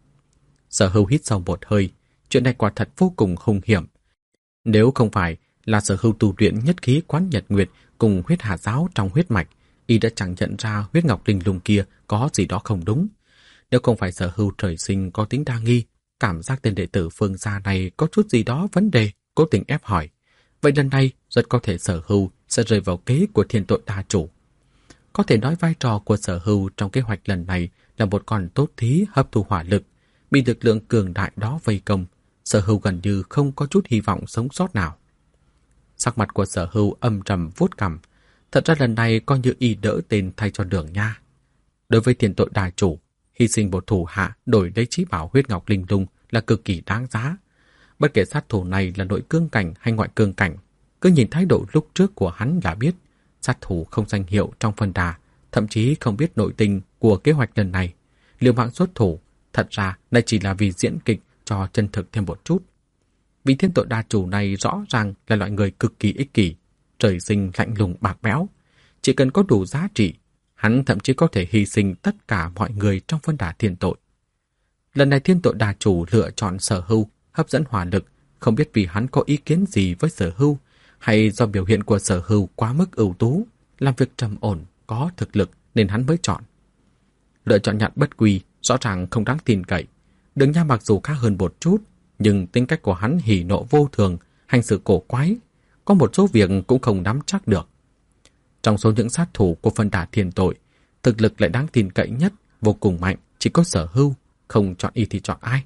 Sở Hưu hít sâu một hơi, chuyện này quả thật vô cùng hung hiểm. Nếu không phải là Sở Hưu tu luyện nhất khí Quán Nhật Nguyệt cùng huyết hà giáo trong huyết mạch, y đã chẳng nhận ra huyết ngọc linh lung kia có gì đó không đúng. Nếu không phải Sở Hưu trời sinh có tính đa nghi, cảm giác tên đệ tử Phương gia này có chút gì đó vấn đề, cố tình ép hỏi, vậy lần này rất có thể Sở Hưu sẽ rơi vào kế của Thiên Tội Đà Chủ. Có thể nói vai trò của Sở Hưu trong kế hoạch lần này là một con tốt thí hấp thu hỏa lực, bị lực lượng cường đại đó vây công, Sở Hưu gần như không có chút hy vọng sống sót nào. Sắc mặt của Sở Hưu âm trầm vuốt cằm, thật ra lần này coi như y đỡ tên thay cho Đường Nha. Đối với Thiên Tội Đà Chủ, hy sinh một thủ hạ đổi lấy chí bảo huyết ngọc linh lung là cực kỳ đáng giá. Bất kể sát thủ này là nội cương cảnh hay ngoại cương cảnh, cứ nhìn thái độ lúc trước của hắn là biết sát thủ không danh hiệu trong phân đà, thậm chí không biết nội tình của kế hoạch lần này. Liều mạng xuất thủ, thật ra đây chỉ là vì diễn kịch cho chân thực thêm một chút. Vì Thiên Tội Đà Chủ này rõ ràng là loại người cực kỳ ích kỷ, trời sinh lạnh lùng bạc bẽo. Chỉ cần có đủ giá trị, hắn thậm chí có thể hy sinh tất cả mọi người trong phân đà thiên tội. Lần này Thiên Tội Đà Chủ lựa chọn Sở Hưu hấp dẫn hỏa lực, không biết vì hắn có ý kiến gì với Sở Hưu, hay do biểu hiện của Sở Hưu quá mức ưu tú, làm việc trầm ổn, có thực lực nên hắn mới chọn. Lựa chọn nhận bất quy, rõ ràng không đáng tin cậy. Đường Nha mặc dù khá hơn một chút, nhưng tính cách của hắn hỉ nộ vô thường, hành xử cổ quái, có một số việc cũng không nắm chắc được. Trong số những sát thủ của phân đà thiên tội, thực lực lại đáng tin cậy nhất, vô cùng mạnh, chỉ có Sở Hưu, không chọn y thì chọn ai.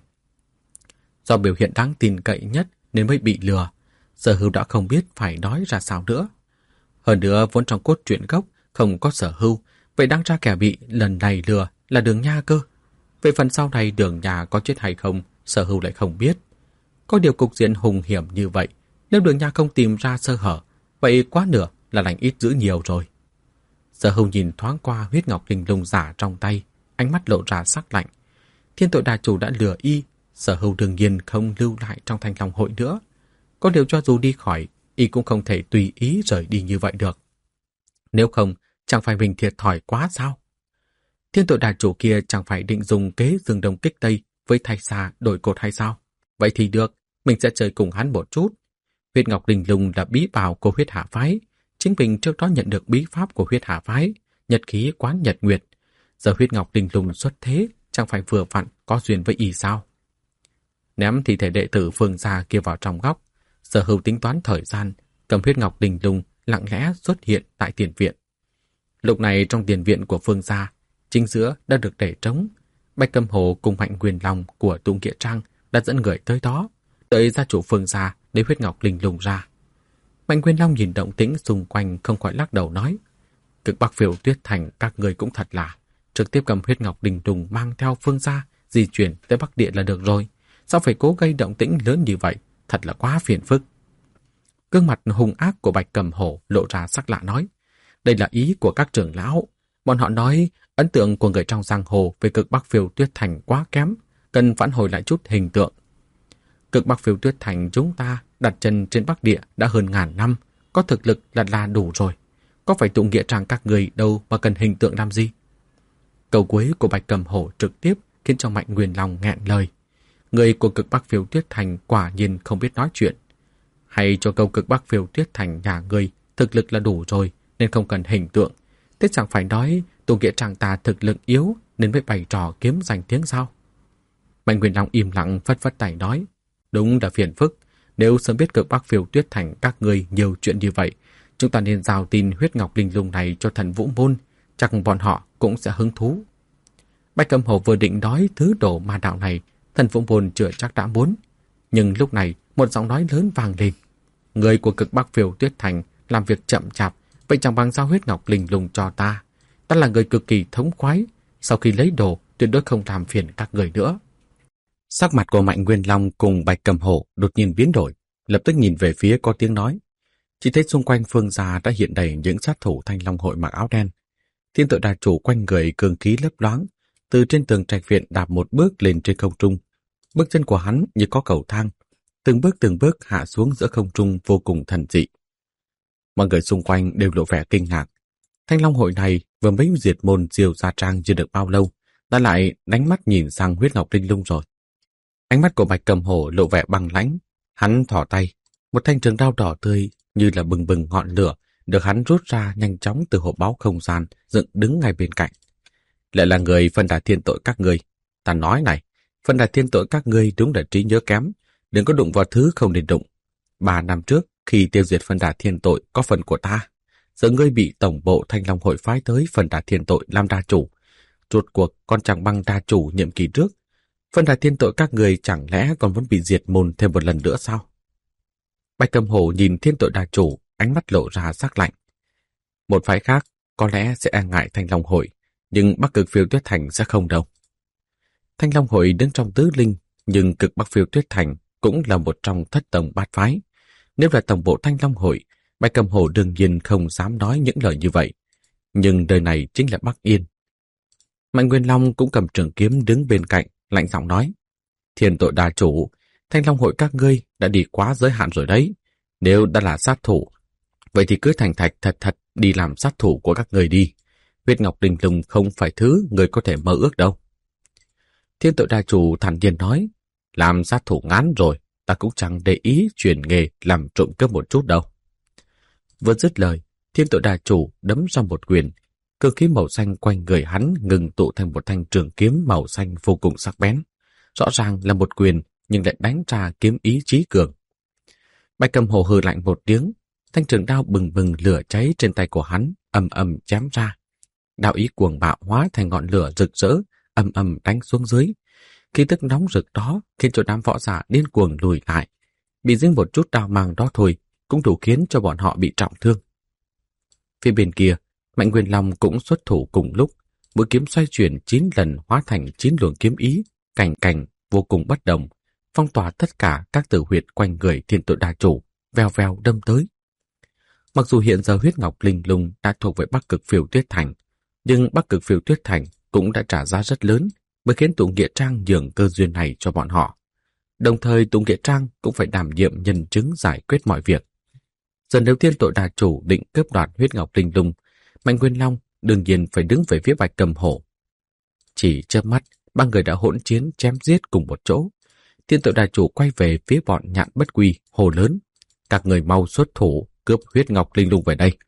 Do biểu hiện đáng tin cậy nhất nên mới bị lừa, Sở Hưu đã không biết phải nói ra sao nữa. Hơn nữa vốn trong cốt truyện gốc không có Sở Hưu, vậy đáng ra kẻ bị lần này lừa là Đường Nha cơ. Về phần sau này Đường Nha có chết hay không, Sở Hưu lại không biết. Có điều cục diện hùng hiểm như vậy, nếu Đường Nha không tìm ra sơ hở, vậy quá nửa là lành ít dữ nhiều rồi. Sở Hưu nhìn thoáng qua huyết ngọc linh lung giả trong tay, ánh mắt lộ ra sắc lạnh. Thiên Tội Đà Chủ đã lừa y, Sở Hưu đương nhiên không lưu lại trong Thanh Long Hội nữa. Có điều cho dù đi khỏi, y cũng không thể tùy ý rời đi như vậy được. Nếu không, chẳng phải mình thiệt thòi quá sao? Thiên Tội Đà Chủ kia chẳng phải định dùng kế dương đông kích tây với thay xa đổi cột hay sao? Vậy thì được, mình sẽ chơi cùng hắn một chút. Huyết ngọc linh lung là bí bảo của huyết hạ phái. Chính mình trước đó nhận được bí pháp của huyết hạ phái, nhật khí Quán Nhật Nguyệt. Giờ huyết ngọc linh lung xuất thế, chẳng phải vừa vặn có duyên với y sao? Ném thi thể đệ tử Phương gia kia vào trong góc, Sở Hưu tính toán thời gian, cầm huyết ngọc linh lung lặng lẽ xuất hiện tại tiền viện. Lúc này trong tiền viện của Phương gia, chính giữa đã được để trống. Bạch Cầm Hồ cùng Mạnh Nguyên Long của Tùng Nghĩa Trang đã dẫn người tới đó, đợi gia chủ Phương gia lấy huyết ngọc linh lung ra. Mạnh Nguyên Long nhìn động tĩnh xung quanh không khỏi lắc đầu nói: Cực Bắc Phiêu Tuyết Thành các người cũng thật là, trực tiếp cầm huyết ngọc linh lung mang theo Phương gia di chuyển tới Bắc Địa là được rồi, sao phải cố gây động tĩnh lớn như vậy, thật là quá phiền phức. Gương mặt hung ác của Bạch Cầm Hổ lộ ra sắc lạ nói: đây là ý của các trưởng lão, bọn họ nói ấn tượng của người trong giang hồ về Cực Bắc Phiêu Tuyết Thành quá kém, cần phản hồi lại chút hình tượng. Cực Bắc Phiêu Tuyết Thành chúng ta đặt chân trên Bắc Địa đã hơn ngàn năm, có thực lực là đủ rồi, có phải tụ nghĩa trang các người đâu mà cần hình tượng làm gì? Câu cuối của Bạch Cầm Hổ trực tiếp khiến cho Mạnh Nguyên Long nghẹn lời. Người của Cực Bắc Phiêu Tuyết Thành quả nhiên không biết nói chuyện. Hay cho câu Cực Bắc Phiêu Tuyết Thành nhà ngươi thực lực là đủ rồi nên không cần hình tượng. Thế chẳng phải nói tu nghĩa trang ta thực lực yếu nên mới bày trò kiếm danh tiếng sao? Mạnh Nguyên Long im lặng phất phất tay nói, đúng là phiền phức. Nếu sớm biết Cực Bắc Phiêu Tuyết Thành các ngươi nhiều chuyện như vậy, chúng ta nên giao tin huyết ngọc linh lung này cho thần Vũ Môn, chắc bọn họ cũng sẽ hứng thú. Bạch Cầm Hổ vừa định nói thứ đồ ma đạo này, thần Vũ Môn chưa chắc đã muốn. Nhưng lúc này một giọng nói lớn vang lên. Người của Cực Bắc Phiêu Tuyết Thành làm việc chậm chạp, vậy chẳng bằng giao huyết ngọc linh lung cho ta. Ta là người cực kỳ thống khoái, sau khi lấy đồ tuyệt đối không làm phiền các người nữa. Sắc mặt của Mạnh Nguyên Long cùng Bạch Cầm Hổ đột nhiên biến đổi, lập tức nhìn về phía có tiếng nói. Chỉ thấy xung quanh phương gia đã hiện đầy những sát thủ Thanh Long hội mặc áo đen. Thiên Tự Đà Chủ quanh người cường khí lấp loáng, từ trên tường trạch viện đạp một bước lên trên không trung. Bước chân của hắn như có cầu thang, từng bước hạ xuống giữa không trung vô cùng thần dị. Mọi người xung quanh đều lộ vẻ kinh ngạc. Thanh Long hội này vừa mới diệt môn Diêu Gia Trang chưa được bao lâu, đã lại đánh mắt nhìn sang huyết ngọc linh lung rồi. Ánh mắt của Bạch Cầm Hổ lộ vẻ băng lãnh, hắn thỏ tay, một thanh trường đao đỏ tươi như là bừng bừng ngọn lửa được hắn rút ra nhanh chóng từ hộp báu không gian dựng đứng ngay bên cạnh. Lại là người phân đà thiên tội các ngươi. Ta nói này, phân đà thiên tội các ngươi đúng là trí nhớ kém, đừng có đụng vào thứ không nên đụng. 3 năm trước, khi tiêu diệt phân đà thiên tội có phần của ta, giờ ngươi bị tổng bộ Thanh Long hội phái tới phân đà thiên tội làm đà chủ. Rốt cuộc còn chẳng bằng đà chủ nhiệm kỳ trước. Phân đà thiên tội các người chẳng lẽ còn muốn bị diệt môn thêm một lần nữa sao? Bạch Cầm Hổ nhìn thiên tội đà chủ, ánh mắt lộ ra sắc lạnh. Một phái khác có lẽ sẽ e ngại Thanh Long hội, nhưng Bắc Cực Phiêu Tuyết Thành sẽ không đâu. Thanh Long hội đứng trong tứ linh, nhưng Cực Bắc Phiêu Tuyết Thành cũng là một trong thất tổng bát phái. Nếu là tổng bộ Thanh Long hội, Bạch Cầm Hổ đương nhiên không dám nói những lời như vậy. Nhưng đời này chính là Bắc Yên. Mạnh Nguyên Long cũng cầm trường kiếm đứng bên cạnh, lạnh giọng nói. Thiên tội đà chủ, Thanh Long hội các ngươi đã đi quá giới hạn rồi đấy. Nếu đã là sát thủ, vậy thì cứ thành thạch thật đi làm sát thủ của các ngươi đi. Huyết ngọc linh lung không phải thứ người có thể mơ ước đâu. Thiên tội đà chủ thản nhiên nói, làm sát thủ ngán rồi, ta cũng chẳng để ý chuyển nghề làm trộm cướp một chút đâu. Vừa dứt lời, thiên tội đà chủ đấm ra một quyền, cơ khí màu xanh quanh người hắn ngừng tụ thành một thanh trường kiếm màu xanh vô cùng sắc bén. Rõ ràng là một quyền, nhưng lại đánh ra kiếm ý chí cường. Bạch Cầm Hổ hừ lạnh một tiếng, thanh trường đao bừng bừng lửa cháy trên tay của hắn, ầm ầm chém ra. Đao ý cuồng bạo hóa thành ngọn lửa rực rỡ, ầm ầm đánh xuống dưới. Khí tức nóng rực đó khiến cho đám võ giả điên cuồng lùi lại. Bị dính một chút đao mang đó thôi, cũng đủ khiến cho bọn họ bị trọng thương. Phía bên kia, Mạnh Nguyên Long cũng xuất thủ cùng lúc, mũi kiếm xoay chuyển 9 lần hóa thành 9 luồng kiếm ý, cảnh cảnh vô cùng bất đồng, phong tỏa tất cả các tử huyệt quanh người thiên tội đà chủ, vèo vèo đâm tới. Mặc dù hiện giờ huyết ngọc linh lung đã thuộc về Bắc Cực Phiêu Tuyết Thành, nhưng Bắc Cực Phiêu Tuyết Thành cũng đã trả giá rất lớn mới khiến Tụ Nghĩa Trang nhường cơ duyên này cho bọn họ. Đồng thời Tụ Nghĩa Trang cũng phải đảm nhiệm nhân chứng giải quyết mọi việc. Giờ nếu thiên tội đà chủ định cướp đoạt huyết ngọc linh lung, Mạnh Nguyên Long đương nhiên phải đứng về phía Bạch Cầm Hổ. Chỉ chớp mắt, 3 người đã hỗn chiến chém giết cùng một chỗ. Thiên tội đà chủ quay về phía bọn Nhạn Bất Quy, hô lớn: các người mau xuất thủ cướp huyết ngọc linh lung về đây.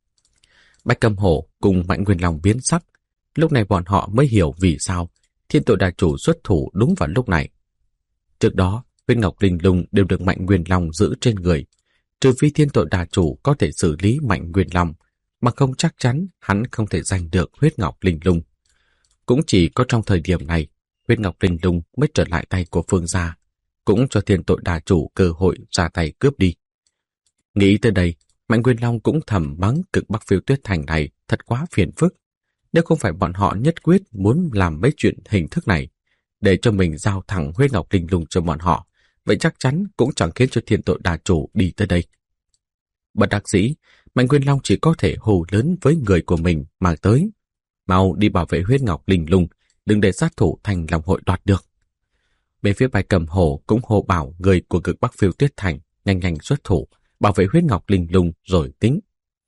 Bạch Cầm Hổ cùng Mạnh Nguyên Long biến sắc. Lúc này bọn họ mới hiểu vì sao thiên tội đà chủ xuất thủ đúng vào lúc này. Trước đó, huyết ngọc linh lung đều được Mạnh Nguyên Long giữ trên người. Trừ phi thiên tội đà chủ có thể xử lý Mạnh Nguyên Long, mà không chắc chắn hắn không thể giành được huyết ngọc linh lung. Cũng chỉ có trong thời điểm này, huyết ngọc linh lung mới trở lại tay của Phương gia, cũng cho thiên tội đà chủ cơ hội ra tay cướp đi. Nghĩ tới đây, Mạnh Nguyên Long cũng thầm mắng Cực Bắc Phiêu Tuyết Thành này thật quá phiền phức. Nếu không phải bọn họ nhất quyết muốn làm mấy chuyện hình thức này, để cho mình giao thẳng huyết ngọc linh lung cho bọn họ, vậy chắc chắn cũng chẳng khiến cho thiên tội đà chủ đi tới đây. Bất đắc dĩ, Mạnh Nguyên Long chỉ có thể hô lớn với người của mình mà tới: mau đi bảo vệ huyết ngọc linh lung, đừng để sát thủ Thanh Long hội đoạt được. Bên phía Bạch Cầm Hổ cũng hô bảo người của Cực Bắc Phiêu Tuyết Thành nhanh nhanh xuất thủ, bảo vệ huyết ngọc linh lung rồi tính.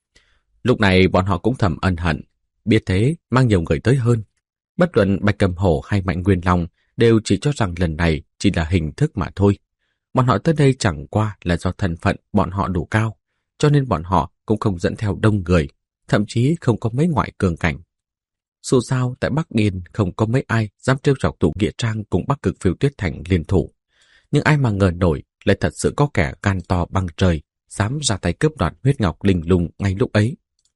Lúc này bọn họ cũng thầm ân hận, biết thế mang nhiều người tới hơn. Bất luận Bạch Cầm Hổ hay Mạnh Nguyên Long đều chỉ cho rằng lần này chỉ là hình thức mà thôi. Bọn họ tới đây chẳng qua là do thân phận bọn họ đủ cao, cho nên bọn họ cũng không dẫn theo đông người, thậm chí không có mấy ngoại cường cảnh. Dù sao, tại Bắc Yên không có mấy ai dám trêu chọc tụ Nghĩa Trang cùng Bắc Cực Phiêu Tuyết Thành liên thủ. Nhưng ai mà ngờ nổi lại thật sự có kẻ gan to bằng trời, dám ra tay cướp đoạt huyết ngọc linh lung ngay lúc ấy.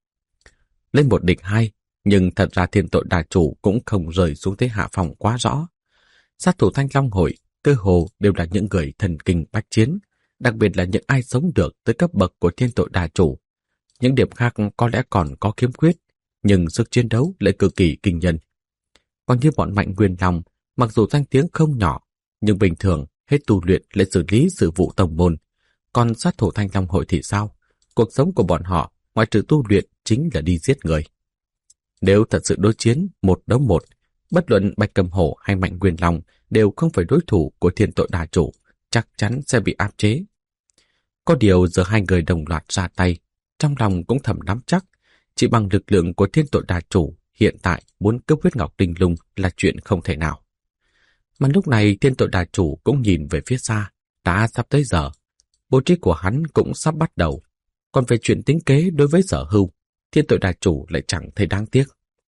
Lên một địch hai, nhưng thật ra Thiên Tội Đà Chủ cũng không rời xuống thế hạ phòng quá rõ. Sát thủ Thanh Long Hội cơ hồ đều là những người thần kinh bách chiến, đặc biệt là những ai sống được tới cấp bậc của Thiên Tội Đà Chủ. Những điểm khác có lẽ còn có khiếm khuyết, nhưng sức chiến đấu lại cực kỳ kinh nhân. Còn như bọn Mạnh Nguyên Long, mặc dù danh tiếng không nhỏ, nhưng bình thường hết tu luyện lại xử lý sự vụ tông môn. Còn sát thủ Thanh Long Hội thì sao? Cuộc sống của bọn họ, ngoài trừ tu luyện, chính là đi giết người. Nếu thật sự đối chiến 1-1, bất luận Bạch Cầm Hổ hay Mạnh Nguyên Long đều không phải đối thủ của Thiên Tội Đà Chủ, chắc chắn sẽ bị áp chế. Có điều giờ hai người đồng loạt ra tay, trong lòng cũng thầm nắm chắc, chỉ bằng lực lượng của Thiên Tội Đà Chủ hiện tại muốn cướp huyết ngọc linh lung là chuyện không thể nào. Mà lúc này Thiên Tội Đà Chủ cũng nhìn về phía xa, đã sắp tới giờ. Bố trí của hắn cũng sắp bắt đầu. Còn về chuyện tính kế đối với Sở Hưu, Thiên Tội Đà Chủ lại chẳng thấy đáng tiếc.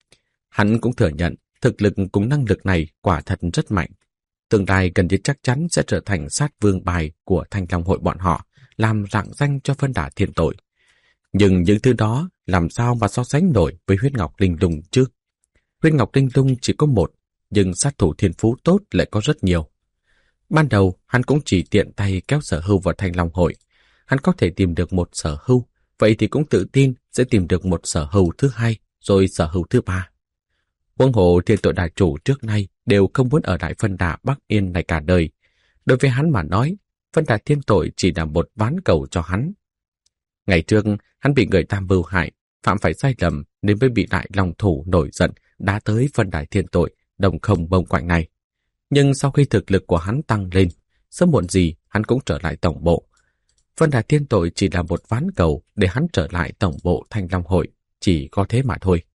Hắn cũng thừa nhận thực lực cùng năng lực này quả thật rất mạnh. Tương lai gần như chắc chắn sẽ trở thành sát vương bài của Thanh Long Hội bọn họ, làm rạng danh cho phân đà thiên tội. Nhưng những thứ đó làm sao mà so sánh nổi với huyết ngọc linh lung chứ? Huyết ngọc linh lung chỉ có một, nhưng sát thủ thiên phú tốt lại có rất nhiều. Ban đầu hắn cũng chỉ tiện tay kéo Sở Hưu vào Thanh Long Hội. Hắn có thể tìm được một Sở Hưu, vậy thì cũng tự tin sẽ tìm được một Sở Hưu thứ hai, rồi Sở Hưu thứ ba. Huống hồ Thiên Tội Đà Chủ trước nay đều không muốn ở lại phân đà Bắc Yên này cả đời. Đối với hắn mà nói, phân đà thiên tội chỉ là một ván cầu cho hắn. Ngày trước, hắn bị người ta mưu hại, phạm phải sai lầm nên mới bị đại long thủ nổi giận đá tới phân đà thiên tội, đồng không bông quạnh này. Nhưng sau khi thực lực của hắn tăng lên, sớm muộn gì hắn cũng trở lại tổng bộ. Phân đà thiên tội chỉ là một ván cầu để hắn trở lại tổng bộ Thanh Long Hội, chỉ có thế mà thôi.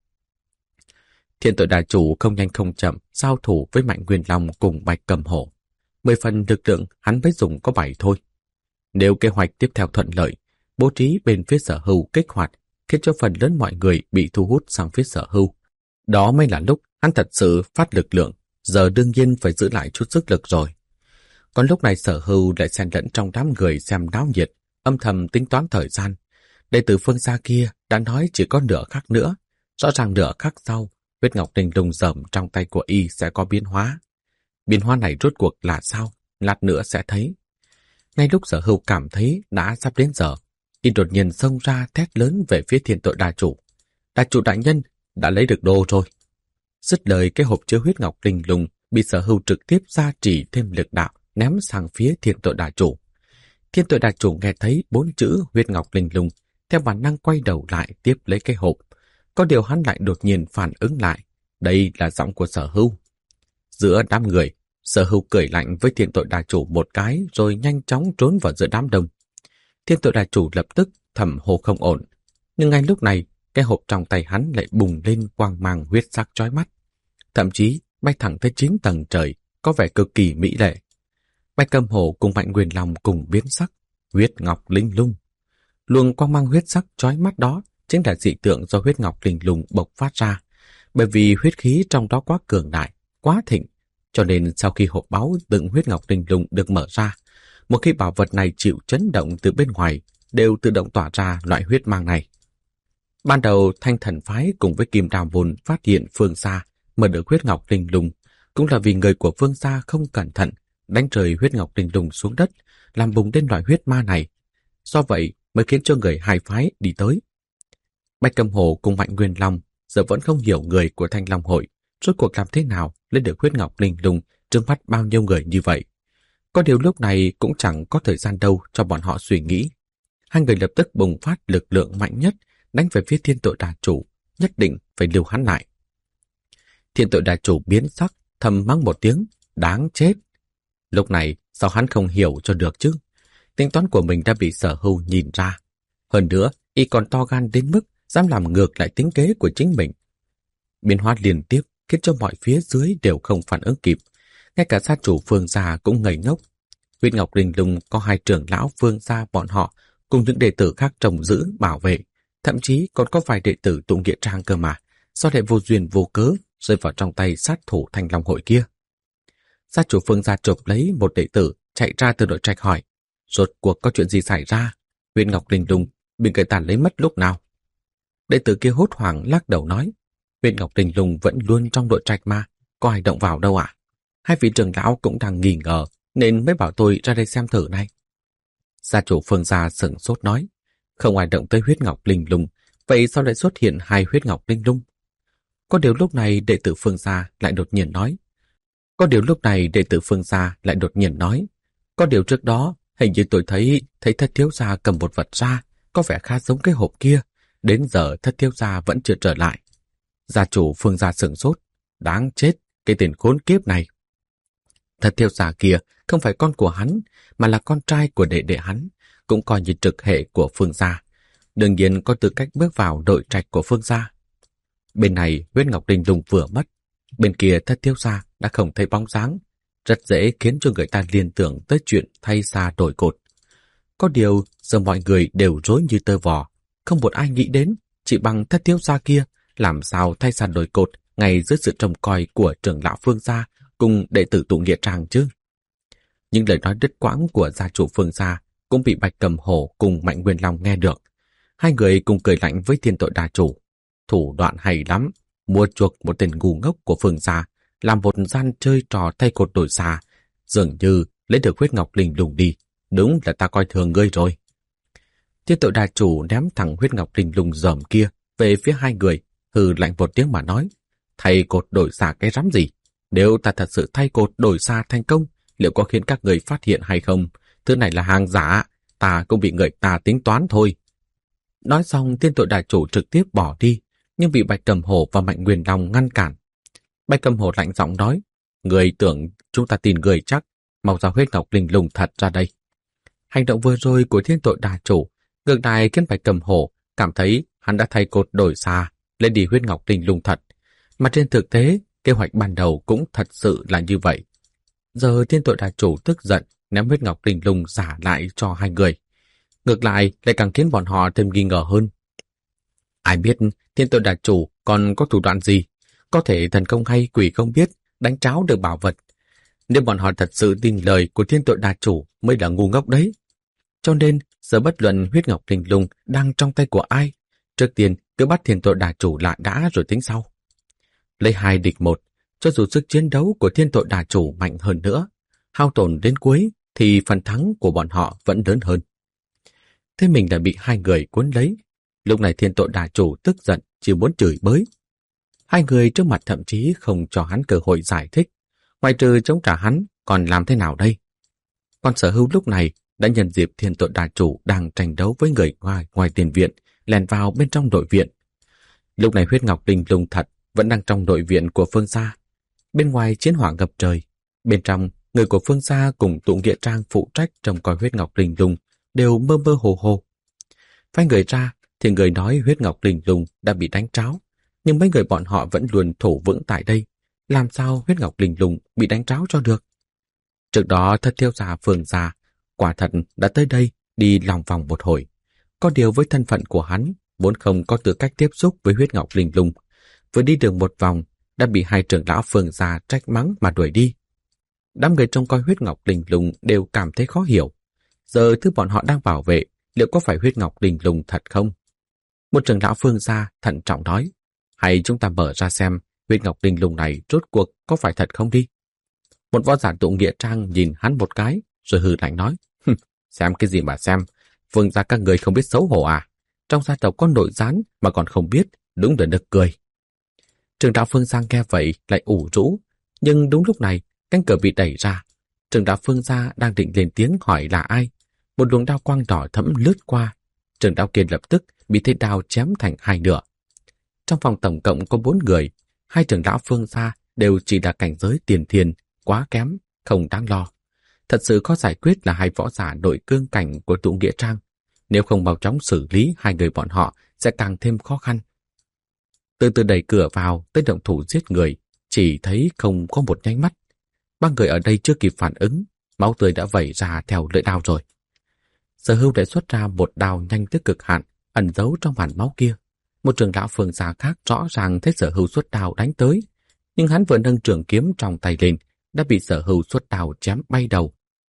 Thiên Tội Đà Chủ không nhanh không chậm giao thủ với Mạnh Nguyên Long cùng Bạch Cầm Hổ. 10 phần lực lượng hắn mới dùng có 7 thôi. Nếu kế hoạch tiếp theo thuận lợi, bố trí bên phía Sở Hưu kích hoạt, khiến cho phần lớn mọi người bị thu hút sang phía Sở Hưu. Đó mới là lúc hắn thật sự phát lực lượng, giờ đương nhiên phải giữ lại chút sức lực rồi. Còn lúc này Sở Hưu lại xen lẫn trong đám người xem náo nhiệt, âm thầm tính toán thời gian. Đệ tử phương xa kia đã nói chỉ có nửa khắc nữa, rõ ràng nửa khắc sau, huyết ngọc linh lung rầm trong tay của y sẽ có biến hóa. Biến hóa này rốt cuộc là sao? Lát nữa sẽ thấy. Ngay lúc Sở Hưu cảm thấy đã sắp đến giờ, y đột nhiên xông ra thét lớn về phía Thiên Tội Đà Chủ. Đà Chủ đại nhân đã lấy được đồ rồi. Dứt lời, cái hộp chứa huyết ngọc linh lung bị Sở Hưu trực tiếp gia trì thêm lực đạo ném sang phía Thiên Tội Đà Chủ. Thiên Tội Đà Chủ nghe thấy 4 chữ huyết ngọc linh lung, theo bản năng quay đầu lại tiếp lấy cái hộp. Có điều hắn lại đột nhiên phản ứng lại, đây là giọng của Sở Hưu. Giữa đám người, Sở Hưu cười lạnh với Thiên Tội Đà Chủ một cái rồi nhanh chóng trốn vào giữa đám đông. Thiên Tội Đà Chủ lập tức thầm hô không ổn, nhưng ngay lúc này, cái hộp trong tay hắn lại bùng lên quang mang huyết sắc chói mắt, thậm chí bay thẳng tới 9 tầng trời, có vẻ cực kỳ mỹ lệ. Bạch Cầm Hổ cùng Mạnh Nguyên Long cùng biến sắc, huyết ngọc linh lung. Luồng quang mang huyết sắc chói mắt đó chính là dị tượng do huyết ngọc linh lung bộc phát ra, bởi vì huyết khí trong đó quá cường đại, quá thịnh, cho nên sau khi hộp báu đựng huyết ngọc linh lung được mở ra, một khi bảo vật này chịu chấn động từ bên ngoài, đều tự động tỏa ra loại huyết mang này. Ban đầu Thanh Thần Phái cùng với Kim Đàm Vốn phát hiện phương xa mở được huyết ngọc linh lung, cũng là vì người của phương xa không cẩn thận đánh rơi huyết ngọc linh lung xuống đất, làm bùng lên loại huyết ma này. Do vậy mới khiến cho người hai phái đi tới. Bạch Cầm Hổ cùng Mạnh Nguyên Long giờ vẫn không hiểu người của Thanh Long Hội rốt cuộc làm thế nào lấy được huyết ngọc linh lung trước mắt bao nhiêu người như vậy. Có điều lúc này cũng chẳng có thời gian đâu cho bọn họ suy nghĩ. Hai người lập tức bùng phát lực lượng mạnh nhất đánh về phía Thiên Tội Đà Chủ, nhất định phải lưu hắn lại. Thiên Tội Đà Chủ biến sắc, thầm mắng một tiếng, đáng chết. Lúc này sao hắn không hiểu cho được chứ? Tính toán của mình đã bị Sở Hưu nhìn ra. Hơn nữa, y còn to gan đến mức dám làm ngược lại tính kế của chính mình. Biến hóa liên tiếp khiến cho mọi phía dưới đều không phản ứng kịp. ngay cả gia chủ Phương gia cũng ngây ngốc. Huyết Ngọc Linh Lung có hai trưởng lão Phương gia bọn họ cùng những đệ tử khác trông giữ, bảo vệ, thậm chí còn có vài đệ tử tụng nghĩa trang cơ mà, sao lại vô duyên vô cớ rơi vào trong tay sát thủ Thanh Long hội kia. Gia chủ Phương gia chộp lấy một đệ tử chạy ra từ nội trạch hỏi, rốt cuộc có chuyện gì xảy ra? Huyết Ngọc Linh Lung bị người ta lấy mất lúc nào? Đệ tử kia hốt hoảng lắc đầu nói, Huyết Ngọc Linh Lung vẫn luôn trong nội trạch mà, có ai động vào đâu ạ? Hai vị trưởng lão cũng đang nghi ngờ nên mới bảo tôi ra đây xem thử này. Gia chủ Phương gia sửng sốt nói, không ai động tới Huyết Ngọc Linh Lung, vậy sao lại xuất hiện hai Huyết Ngọc Linh Lung? Có điều lúc này đệ tử Phương gia lại đột nhiên nói, có điều trước đó hình như tôi thấy Thất thiếu gia cầm một vật ra, có vẻ khá giống cái hộp kia, đến giờ Thất thiếu gia vẫn chưa trở lại. Gia chủ Phương gia sửng sốt, đáng chết, cái tên khốn kiếp này. Thất thiếu gia kia không phải con của hắn, mà là con trai của đệ đệ hắn, cũng coi như trực hệ của Phương gia, đương nhiên có tư cách bước vào nội trạch của Phương gia. Bên này Huyết Ngọc Linh Lung vừa mất, bên kia Thất thiếu gia đã không thấy bóng dáng, rất dễ khiến cho người ta liên tưởng tới chuyện thay xa đổi cột. Có điều giờ mọi người đều rối như tơ vò, không một ai nghĩ đến chỉ bằng Thất thiếu gia kia làm sao thay xa đổi cột ngay dưới sự trông coi của trưởng lão Phương gia cùng đệ tử tụ nghĩa trang chứ. Những lời nói đứt quãng của gia chủ Phương gia cũng bị Bạch Cầm Hổ cùng Mạnh Nguyên Long nghe được. Hai người cùng cười lạnh với Thiên Tội Đà chủ. Thủ đoạn hay lắm, mua chuộc một tên ngu ngốc của Phương gia, làm một gian chơi trò thay cột đổi xà, dường như lấy được Huyết Ngọc Linh Lung đi. Đúng là ta coi thường ngươi rồi. Thiên Tội Đà chủ ném thẳng Huyết Ngọc Linh Lung dởm kia về phía hai người, hừ lạnh một tiếng mà nói, thay cột đổi xà cái rắm gì? Nếu ta thật sự thay cột đổi xà thành công, liệu có khiến các người phát hiện hay không? Thứ này là hàng giả, ta cũng bị người ta tính toán thôi. Nói xong, Thiên Tội Đà chủ trực tiếp bỏ đi, nhưng bị Bạch Cầm Hổ và Mạnh Nguyên Long ngăn cản. Bạch Cầm Hổ lạnh giọng nói, người tưởng chúng ta tin người chắc, mau ra Huyết Ngọc Linh Lung thật ra đây. Hành động vừa rồi của Thiên Tội Đà chủ ngược lại khiến Bạch Cầm Hổ cảm thấy hắn đã thay cột đổi xà, lấy đi Huyết Ngọc Linh Lung thật. Mà trên thực tế, kế hoạch ban đầu cũng thật sự là như vậy. Giờ Thiên Tội Đà chủ tức giận ném Huyết Ngọc Linh Lung giả lại cho hai người. Ngược lại lại càng khiến bọn họ thêm nghi ngờ hơn. Ai biết Thiên Tội Đà chủ còn có thủ đoạn gì? Có thể thần công hay quỷ không biết, đánh tráo được bảo vật. Nếu bọn họ thật sự tin lời của Thiên Tội Đà chủ mới là ngu ngốc đấy. Cho nên, giờ bất luận Huyết Ngọc Linh Lung đang trong tay của ai, trước tiên cứ bắt Thiên Tội Đà chủ lại đã rồi tính sau. Lấy 2 địch 1, cho dù sức chiến đấu của Thiên Tội Đà chủ mạnh hơn nữa, hao tổn đến cuối thì phần thắng của bọn họ vẫn lớn hơn. Thế mình đã bị hai người cuốn lấy. Lúc này Thiên Tội Đà chủ tức giận, chỉ muốn chửi bới. Hai người trước mặt thậm chí không cho hắn cơ hội giải thích. Ngoài trừ chống trả hắn, còn làm thế nào đây? Còn Sở Hưu lúc này đã nhân dịp Thiên Tội Đà chủ đang tranh đấu với người ngoài tiền viện, lèn vào bên trong nội viện. Lúc này Huyết Ngọc Linh Lung thật vẫn đang trong nội viện của Phương gia. Bên ngoài chiến hỏa ngập trời, bên trong người của Phương gia cùng tụ nghĩa trang phụ trách trông coi Huyết Ngọc Linh Lung đều mơ mơ hồ hồ. Phái người ra thì người nói Huyết Ngọc Linh Lung đã bị đánh tráo, nhưng mấy người bọn họ vẫn luôn thủ vững tại đây. Làm sao Huyết Ngọc Linh Lung bị đánh tráo cho được? Trước đó Thất thiếu gia Phương gia quả thật đã tới đây đi lòng vòng một hồi. Có điều với thân phận của hắn vốn không có tư cách tiếp xúc với Huyết Ngọc Linh Lung, vừa đi được một vòng đã bị hai trưởng lão Phương gia trách mắng mà đuổi đi. Đám người trông coi Huyết Ngọc Linh Lung đều cảm thấy khó hiểu. Giờ thứ bọn họ đang bảo vệ liệu có phải Huyết Ngọc Linh Lung thật không? Một trưởng lão Phương gia thận trọng nói, hay chúng ta mở ra xem Huyết Ngọc Linh Lung này rốt cuộc có phải thật không đi? Một võ giả tụ nghĩa trang nhìn hắn một cái rồi hừ lạnh nói, xem cái gì mà xem, Phương gia các người không biết xấu hổ à? Trong gia tộc có nội gián mà còn không biết, đúng là nực cười. Trưởng lão Phương gia nghe vậy lại ủ rũ, nhưng đúng lúc này cánh cửa bị đẩy ra. Trưởng lão Phương gia đang định lên tiếng hỏi là ai, một luồng đao quang đỏ thẫm lướt qua. Trưởng lão kia lập tức bị thế đao chém thành hai nửa. Trong phòng tổng cộng có 4 người, hai trưởng lão Phương gia đều chỉ là cảnh giới tiền thiên, quá kém, không đáng lo. Thật sự có giải quyết là hai võ giả nội cương cảnh của tụ nghĩa trang. Nếu không mau chóng xử lý hai người bọn họ sẽ càng thêm khó khăn. Từ từ đẩy cửa vào tới động thủ giết người, chỉ thấy không có một nháy mắt. Ba người ở đây chưa kịp phản ứng, máu tươi đã vẩy ra theo lưỡi đao rồi. Sở Hưu lại xuất ra một đao nhanh tới cực hạn, ẩn giấu trong màn máu kia. Một trưởng lão Phương gia khác rõ ràng thấy Sở Hưu xuất đao đánh tới, nhưng hắn vừa nâng trường kiếm trong tay lên, đã bị Sở Hưu xuất đao chém bay đầu.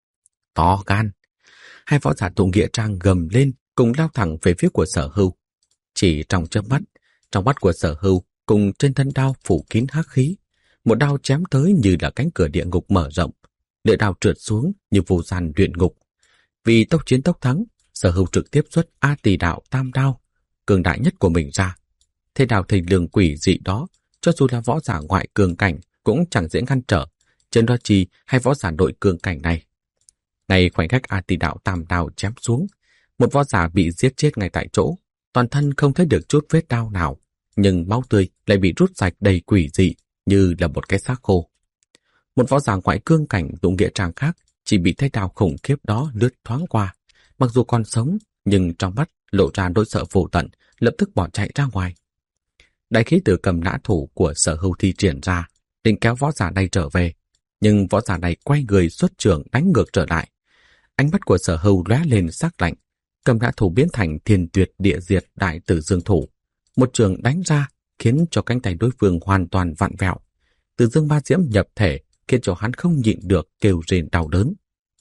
To gan! Hai võ giả tụ nghĩa trang gầm lên, cùng lao thẳng về phía của Sở Hưu. Chỉ trong chớp mắt, trong mắt của Sở Hưu cùng trên thân đao phủ kín hắc khí, một đao chém tới như là cánh cửa địa ngục mở rộng, lưỡi đao trượt xuống như vô gian luyện ngục. Vì tốc chiến tốc thắng, Sở Hưu trực tiếp xuất A Tỳ Đạo Tam Đao, cường đại nhất của mình ra. Thế đao thình lường quỷ dị đó, cho dù là võ giả ngoại cường cảnh cũng chẳng dễ ngăn trở, trên đó chi hay võ giả nội cường cảnh này. Ngay khoảnh khắc A Tỳ Đạo Tam Đao chém xuống, một võ giả bị giết chết ngay tại chỗ, toàn thân không thấy được chút vết đao nào, nhưng máu tươi lại bị rút sạch đầy quỷ dị như là một cái xác khô. Một võ giả ngoại cương cảnh tụ nghĩa trang khác chỉ bị thế đao khủng khiếp đó lướt thoáng qua, mặc dù còn sống nhưng trong mắt lộ ra nỗi sợ vô tận, lập tức bỏ chạy ra ngoài. Đại khí tử cầm nã thủ của Sở Hưu thi triển ra, định kéo võ giả này trở về, nhưng võ giả này quay người xuất trường đánh ngược trở lại. Ánh mắt của Sở Hưu lóe lên sắc lạnh, cầm nã thủ biến thành Thiên Tuyệt Địa Diệt Đại Tử Dương thủ, một trường đánh ra khiến cho cánh tay đối phương hoàn toàn vặn vẹo. Tử Dương Ma Diễm nhập thể khiến cho hắn không nhịn được kêu rên đau đớn.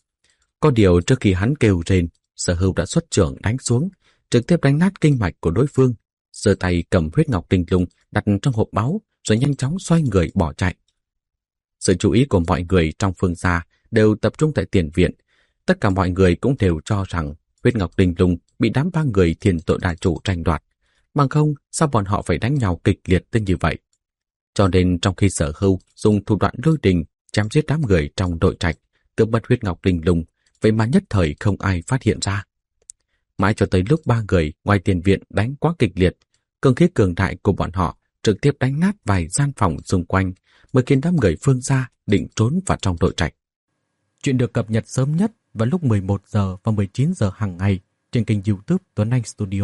Có điều trước khi hắn kêu rên, Sở Hưu đã xuất trường đánh xuống, trực tiếp đánh nát kinh mạch của đối phương, giơ tay cầm huyết ngọc linh lung đặt trong hộp báu rồi nhanh chóng xoay người bỏ chạy. Sự chú ý của mọi người trong Phương gia đều tập trung tại tiền viện. Tất cả mọi người cũng đều cho rằng huyết ngọc linh lung bị đám ba người Thiên Tội Đà Chủ tranh đoạt, bằng không sao bọn họ phải đánh nhau kịch liệt tới như vậy. Cho nên trong khi Sở Hưu dùng thủ đoạn lôi đình chém giết đám người trong đội trạch, cướp mất huyết ngọc linh lung, vậy mà nhất thời không ai phát hiện ra. Mãi cho tới lúc ba người ngoài tiền viện đánh quá kịch liệt, cường khí cường đại của bọn họ trực tiếp đánh nát vài gian phòng xung quanh, mới khiến đám người Phương gia định trốn vào trong đội trạch. Chuyện được cập nhật sớm nhất vào lúc 11 giờ và 19 giờ hàng ngày trên kênh YouTube Tuấn Anh Studio.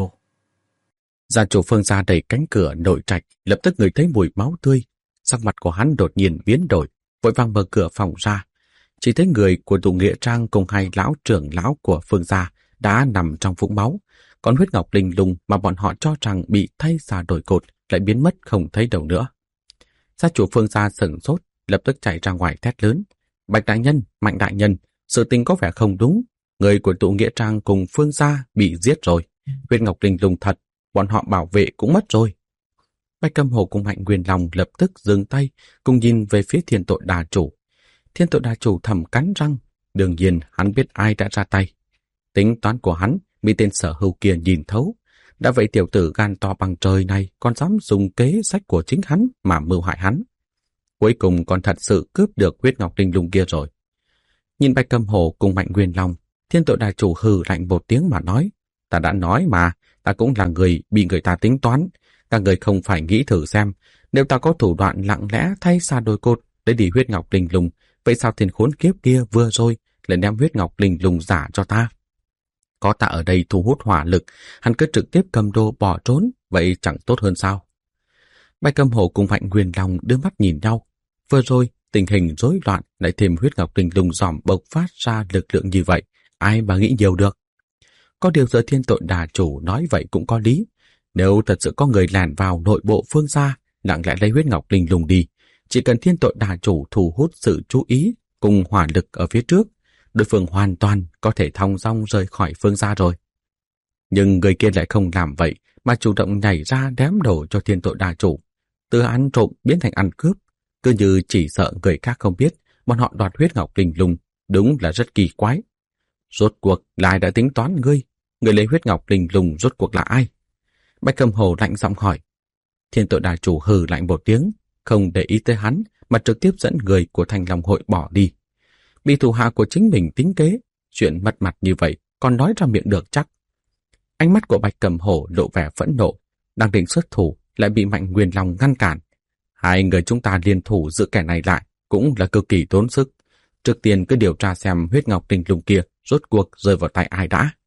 Gia chủ Phương gia đẩy cánh cửa nội trạch, lập tức ngửi thấy mùi máu tươi. Sắc mặt của hắn đột nhiên biến đổi, vội vàng mở cửa phòng ra. Chỉ thấy người của tụ nghĩa trang cùng hai lão trưởng lão của Phương gia đã nằm trong vũng máu, còn huyết ngọc linh lung mà bọn họ cho rằng bị thay ra đổi cột lại biến mất không thấy đâu nữa. Gia chủ Phương gia sửng sốt, lập tức chạy ra ngoài thét lớn: Bạch đại nhân, Mạnh đại nhân, sự tình có vẻ không đúng, người của tụ nghĩa trang cùng Phương gia bị giết rồi, huyết ngọc linh lung thật, bọn họ bảo vệ cũng mất rồi. Bạch Cầm Hổ cùng Mạnh Nguyên Long lập tức dừng tay, cùng nhìn về phía Thiên Tội Đà Chủ. Thiên Tội Đà Chủ thầm cắn răng, đương nhiên hắn biết ai đã ra tay. Tính toán của hắn bị tên Sở Hưu kia nhìn thấu. Đã vậy tiểu tử gan to bằng trời này còn dám dùng kế sách của chính hắn mà mưu hại hắn. Cuối cùng còn thật sự cướp được huyết ngọc linh lung kia rồi. Nhìn Bạch Cầm Hổ cùng Mạnh Nguyên Long, Thiên Tội Đà Chủ hừ lạnh một tiếng mà nói: Ta đã nói mà, ta cũng là người bị người ta tính toán. Các người không phải nghĩ thử xem, nếu ta có thủ đoạn lặng lẽ thay xa đôi cột để đi huyết ngọc linh lung, vậy sao tên khốn kiếp kia vừa rồi lại đem huyết ngọc linh lung giả cho ta? Có ta ở đây thu hút hỏa lực, hắn cứ trực tiếp cầm đồ bỏ trốn, vậy chẳng tốt hơn sao? Bạch Cầm Hổ cùng Mạnh Nguyên Long đưa mắt nhìn nhau. Vừa rồi tình hình rối loạn, lại thêm huyết ngọc linh lung dòm bộc phát ra lực lượng như vậy, ai mà nghĩ nhiều được? Có điều giờ Thiên Tội Đà Chủ nói vậy cũng có lý. Nếu thật sự có người lẻn vào nội bộ Phương gia, lặng lẽ lấy huyết ngọc linh lung đi, chỉ cần Thiên Tội Đà Chủ thu hút sự chú ý cùng hỏa lực ở phía trước, đối phương hoàn toàn có thể thong dong rời khỏi Phương gia rồi. Nhưng người kia lại không làm vậy, mà chủ động nhảy ra đếm đổ cho Thiên Tội Đà Chủ, từ ăn trộm biến thành ăn cướp, cứ như chỉ sợ người khác không biết bọn họ đoạt huyết ngọc linh lung, đúng là rất kỳ quái. Rốt cuộc là ai đã tính toán ngươi? Người lấy huyết ngọc linh lung rốt cuộc là ai? Bạch Cầm Hổ lạnh giọng hỏi. Thiên Tội Đà Chủ hừ lạnh một tiếng, không để ý tới hắn mà trực tiếp dẫn người của Thanh Long hội bỏ đi. Bị thủ hạ của chính mình tính kế, chuyện mất mặt như vậy còn nói ra miệng được chắc? Ánh mắt của Bạch Cầm Hổ lộ vẻ phẫn nộ, đang định xuất thủ lại bị Mạnh Nguyên Long ngăn cản. Hai người chúng ta liên thủ giữ kẻ này lại cũng là cực kỳ tốn sức. Trước tiên cứ điều tra xem huyết ngọc linh lung kia rốt cuộc rơi vào tay ai đã.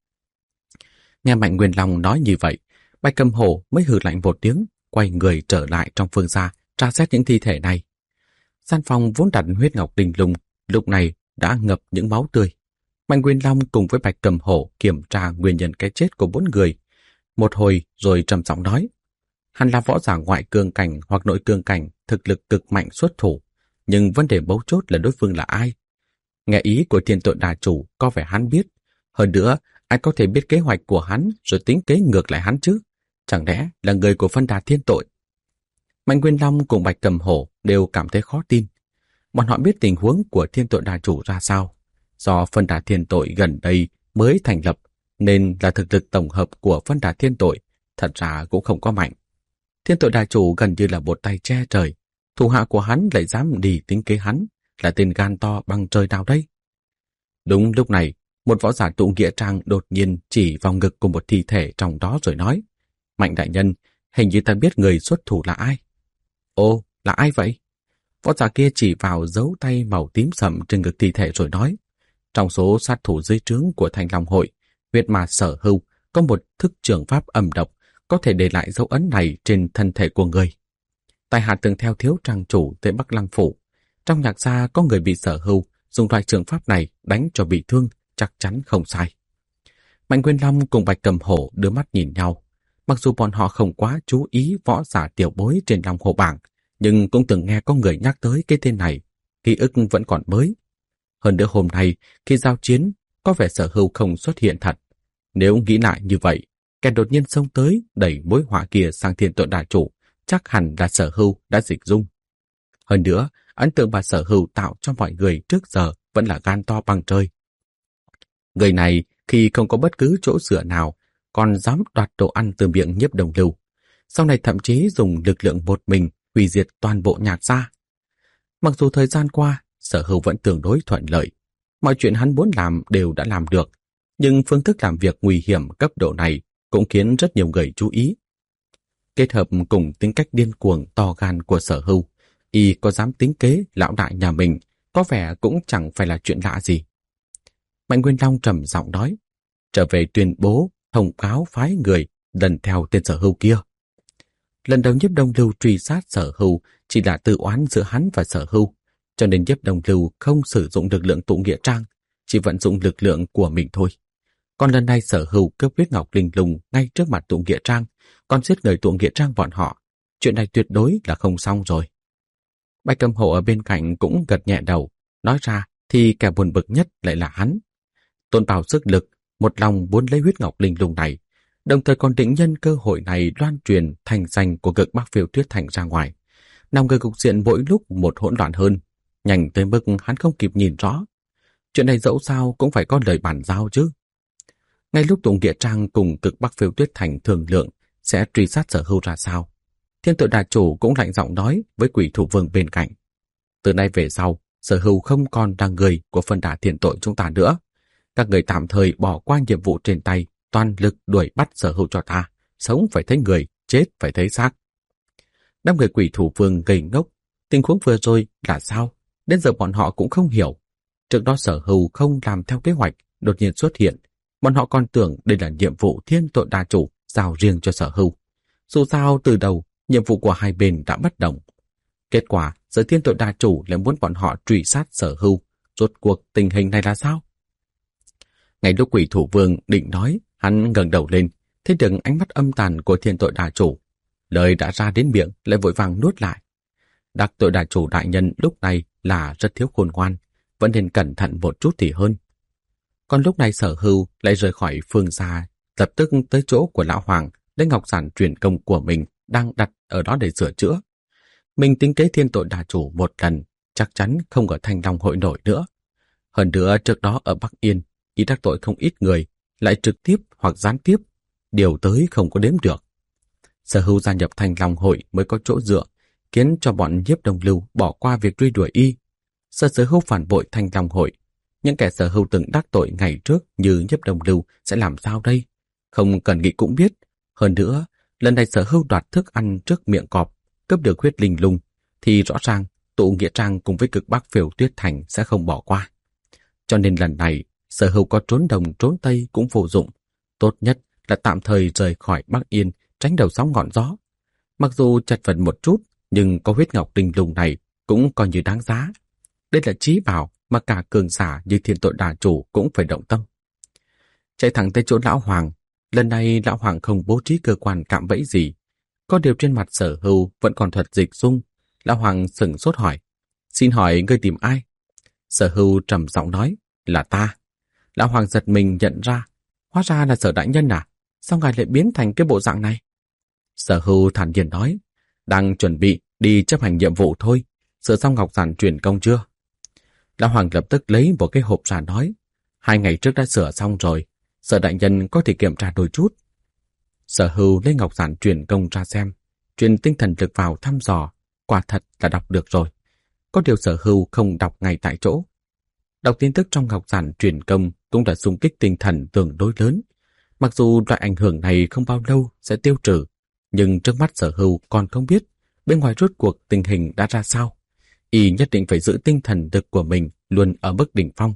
Nghe Mạnh Nguyên Long nói như vậy, Bạch Cầm Hổ mới hừ lạnh một tiếng, quay người trở lại trong Phương gia tra xét những thi thể này. Gian phòng vốn đặt huyết ngọc linh lung lúc này đã ngập những máu tươi. Mạnh Nguyên Long cùng với Bạch Cầm Hổ kiểm tra nguyên nhân cái chết của 4 người. Một hồi rồi trầm giọng nói, hắn là võ giả ngoại cương cảnh hoặc nội cương cảnh, thực lực cực mạnh xuất thủ, nhưng vấn đề mấu chốt là đối phương là ai. Nghe ý của Thiên Tội Đà Chủ có vẻ hắn biết, hơn nữa ai có thể biết kế hoạch của hắn rồi tính kế ngược lại hắn chứ? Chẳng lẽ là người của Phân Đà Thiên Tội? Mạnh Nguyên Long cùng Bạch Cầm Hổ đều cảm thấy khó tin. Bọn họ biết tình huống của Thiên Tội Đà Chủ ra sao. Do Phân Đà Thiên Tội gần đây mới thành lập, nên là thực lực tổng hợp của Phân Đà Thiên Tội thật ra cũng không có mạnh. Thiên Tội Đà Chủ gần như là một tay che trời, thủ hạ của hắn lại dám đi tính kế hắn, là tên gan to bằng trời nào đây? Đúng lúc này, một võ giả tụ nghĩa trang đột nhiên chỉ vào ngực của một thi thể trong đó rồi nói, Mạnh đại nhân, hình như ta biết người xuất thủ là ai. Ồ, là ai vậy? Võ giả kia chỉ vào dấu tay màu tím sậm trên ngực thi thể rồi nói, trong số sát thủ dưới trướng của Thanh Long Hội, huyết ma Sở Hưu có một thức trường pháp âm độc có thể để lại dấu ấn này trên thân thể của người. Tại hạ từng theo thiếu trang chủ tới Bắc Lăng Phủ. Trong nhạc gia có người bị Sở Hưu dùng loại trường pháp này đánh cho bị thương, chắc chắn không sai. Mạnh Nguyên Long cùng Bạch Cầm Hổ đưa mắt nhìn nhau. Mặc dù bọn họ không quá chú ý võ giả tiểu bối trên Long Hồ bảng, nhưng cũng từng nghe có người nhắc tới cái tên này, ký ức vẫn còn mới. Hơn nữa hôm nay, khi giao chiến, có vẻ Sở Hưu không xuất hiện thật. Nếu nghĩ lại như vậy, kẻ đột nhiên xông tới đẩy mối họa kia sang Thiên Tội Đà Chủ, chắc hẳn là Sở Hưu đã dịch dung. Hơn nữa, ấn tượng mà Sở Hưu tạo cho mọi người trước giờ vẫn là gan to bằng trời. Người này khi không có bất cứ chỗ dựa nào, còn dám đoạt đồ ăn từ miệng Nhiếp Đồng Lưu. Sau này thậm chí dùng lực lượng một mình hủy diệt toàn bộ nhạc gia. Mặc dù thời gian qua, Sở Hưu vẫn tương đối thuận lợi. Mọi chuyện hắn muốn làm đều đã làm được, nhưng phương thức làm việc nguy hiểm cấp độ này cũng khiến rất nhiều người chú ý. Kết hợp cùng tính cách điên cuồng to gan của Sở Hưu, y có dám tính kế lão đại nhà mình, có vẻ cũng chẳng phải là chuyện lạ gì. Mạnh Nguyên Long trầm giọng nói, trở về tuyên bố, thông cáo phái người lần theo tên Sở Hưu kia. Lần đầu Nhiếp Đông Lưu truy sát Sở Hưu chỉ là tự oán giữa hắn và Sở Hưu, cho nên Nhiếp Đông Lưu không sử dụng lực lượng tụ nghĩa trang, chỉ vận dụng lực lượng của mình thôi. Còn lần này Sở Hưu cướp huyết ngọc linh lung ngay trước mặt tụ nghĩa trang, còn giết người tụ nghĩa trang bọn họ, chuyện này tuyệt đối là không xong rồi. Bạch Cầm Hổ ở bên cạnh cũng gật nhẹ đầu, nói ra thì kẻ buồn bực nhất lại là hắn. Tôn Bảo sức lực, một lòng muốn lấy huyết ngọc linh lung này, đồng thời còn định nhân cơ hội này loan truyền thành danh của cực Bắc Phiêu Tuyết Thành ra ngoài. Nằm người cục diện mỗi lúc một hỗn loạn hơn, nhanh tới mức hắn không kịp nhìn rõ. Chuyện này dẫu sao cũng phải có lời bàn giao chứ. Ngay lúc Tụng Địa Trang cùng cực Bắc Phiêu Tuyết Thành thương lượng sẽ truy sát Sở Hưu ra sao, Thiên Tội Đà Chủ cũng lạnh giọng nói với Quỷ Thủ Vương bên cạnh. Từ nay về sau, Sở Hưu không còn là người của Phân Đà Thiên Tội chúng ta nữa. Các người tạm thời bỏ qua nhiệm vụ trên tay, toàn lực đuổi bắt Sở Hưu cho ta. Sống phải thấy người, chết phải thấy xác. Đám người Quỷ Thủ Vương gầy ngốc. Tình huống vừa rồi là sao? Đến giờ bọn họ cũng không hiểu. Trước đó Sở Hưu không làm theo kế hoạch, đột nhiên xuất hiện. Bọn họ còn tưởng đây là nhiệm vụ Thiên Tội Đà Chủ giao riêng cho Sở Hưu. Dù sao từ đầu, nhiệm vụ của hai bên đã bất đồng. Kết quả, giờ Thiên Tội Đà Chủ lại muốn bọn họ truy sát Sở Hưu. Rốt cuộc tình hình này là sao? Ngay lúc Quỷ Thủ Vương định nói, hắn ngẩng đầu lên, thấy được ánh mắt âm tàn của Thiên Tội Đà Chủ. Lời đã ra đến miệng lại vội vàng nuốt lại. Đắc Tội Đà Chủ đại nhân lúc này là rất thiếu khôn ngoan, vẫn nên cẩn thận một chút thì hơn. Còn lúc này Sở Hưu lại rời khỏi phương xa, lập tức tới chỗ của Lão Hoàng, lấy ngọc giản truyền công của mình đang đặt ở đó để sửa chữa. Mình tính kế Thiên Tội Đà Chủ một lần, chắc chắn không ở Thanh Long Hội nổi nữa. Hơn nữa trước đó ở Bắc Yên, y đắc tội không ít người, lại trực tiếp hoặc gián tiếp, điều tới không có đếm được. Sở Hưu gia nhập Thanh Long Hội mới có chỗ dựa, khiến cho bọn Nhiếp Đông Lưu bỏ qua việc truy đuổi y. Sở Hưu phản bội Thanh Long Hội, những kẻ Sở Hưu từng đắc tội ngày trước như Nhiếp Đông Lưu sẽ làm sao đây? Không cần nghĩ cũng biết. Hơn nữa, lần này Sở Hưu đoạt thức ăn trước miệng cọp, cướp được huyết linh lung, thì rõ ràng Tụ Nghĩa Trang cùng với cực Bắc Phiêu Tuyết Thành sẽ không bỏ qua. Cho nên lần này, Sở Hưu có trốn đông trốn tây cũng vô dụng. Tốt nhất là tạm thời rời khỏi Bắc Yên, tránh đầu sóng ngọn gió. Mặc dù chật vật một chút, nhưng có huyết ngọc linh lung này cũng coi như đáng giá. Đây là chí bảo mà cả cường giả như Thiên Tội Đà Chủ cũng phải động tâm. Chạy thẳng tới chỗ Lão Hoàng, lần này Lão Hoàng không bố trí cơ quan cạm bẫy gì. Có điều trên mặt Sở Hưu vẫn còn thuật dịch dung. Lão Hoàng sửng sốt hỏi, xin hỏi ngươi tìm ai? Sở Hưu trầm giọng nói, là ta. Lão Hoàng giật mình nhận ra, hóa ra là Sở đại nhân à? Sao ngài lại biến thành cái bộ dạng này? Sở Hưu thản nhiên nói, đang chuẩn bị đi chấp hành nhiệm vụ thôi, sửa xong ngọc giản truyền công chưa? Lão Hoàng lập tức lấy một cái hộp ra nói, 2 ngày trước đã sửa xong rồi, Sở đại nhân có thể kiểm tra đôi chút. Sở Hưu lấy ngọc giản truyền công ra xem, truyền tinh thần lực vào thăm dò, quả thật là đọc được rồi. Có điều Sở Hưu không đọc ngay tại chỗ. Đọc tin tức trong ngọc giản truyền công cũng đã xung kích tinh thần tương đối lớn. Mặc dù loại ảnh hưởng này không bao lâu sẽ tiêu trừ, nhưng trước mắt Sở Hưu còn không biết bên ngoài rốt cuộc tình hình đã ra sao. Y nhất định phải giữ tinh thần lực của mình luôn ở mức đỉnh phong.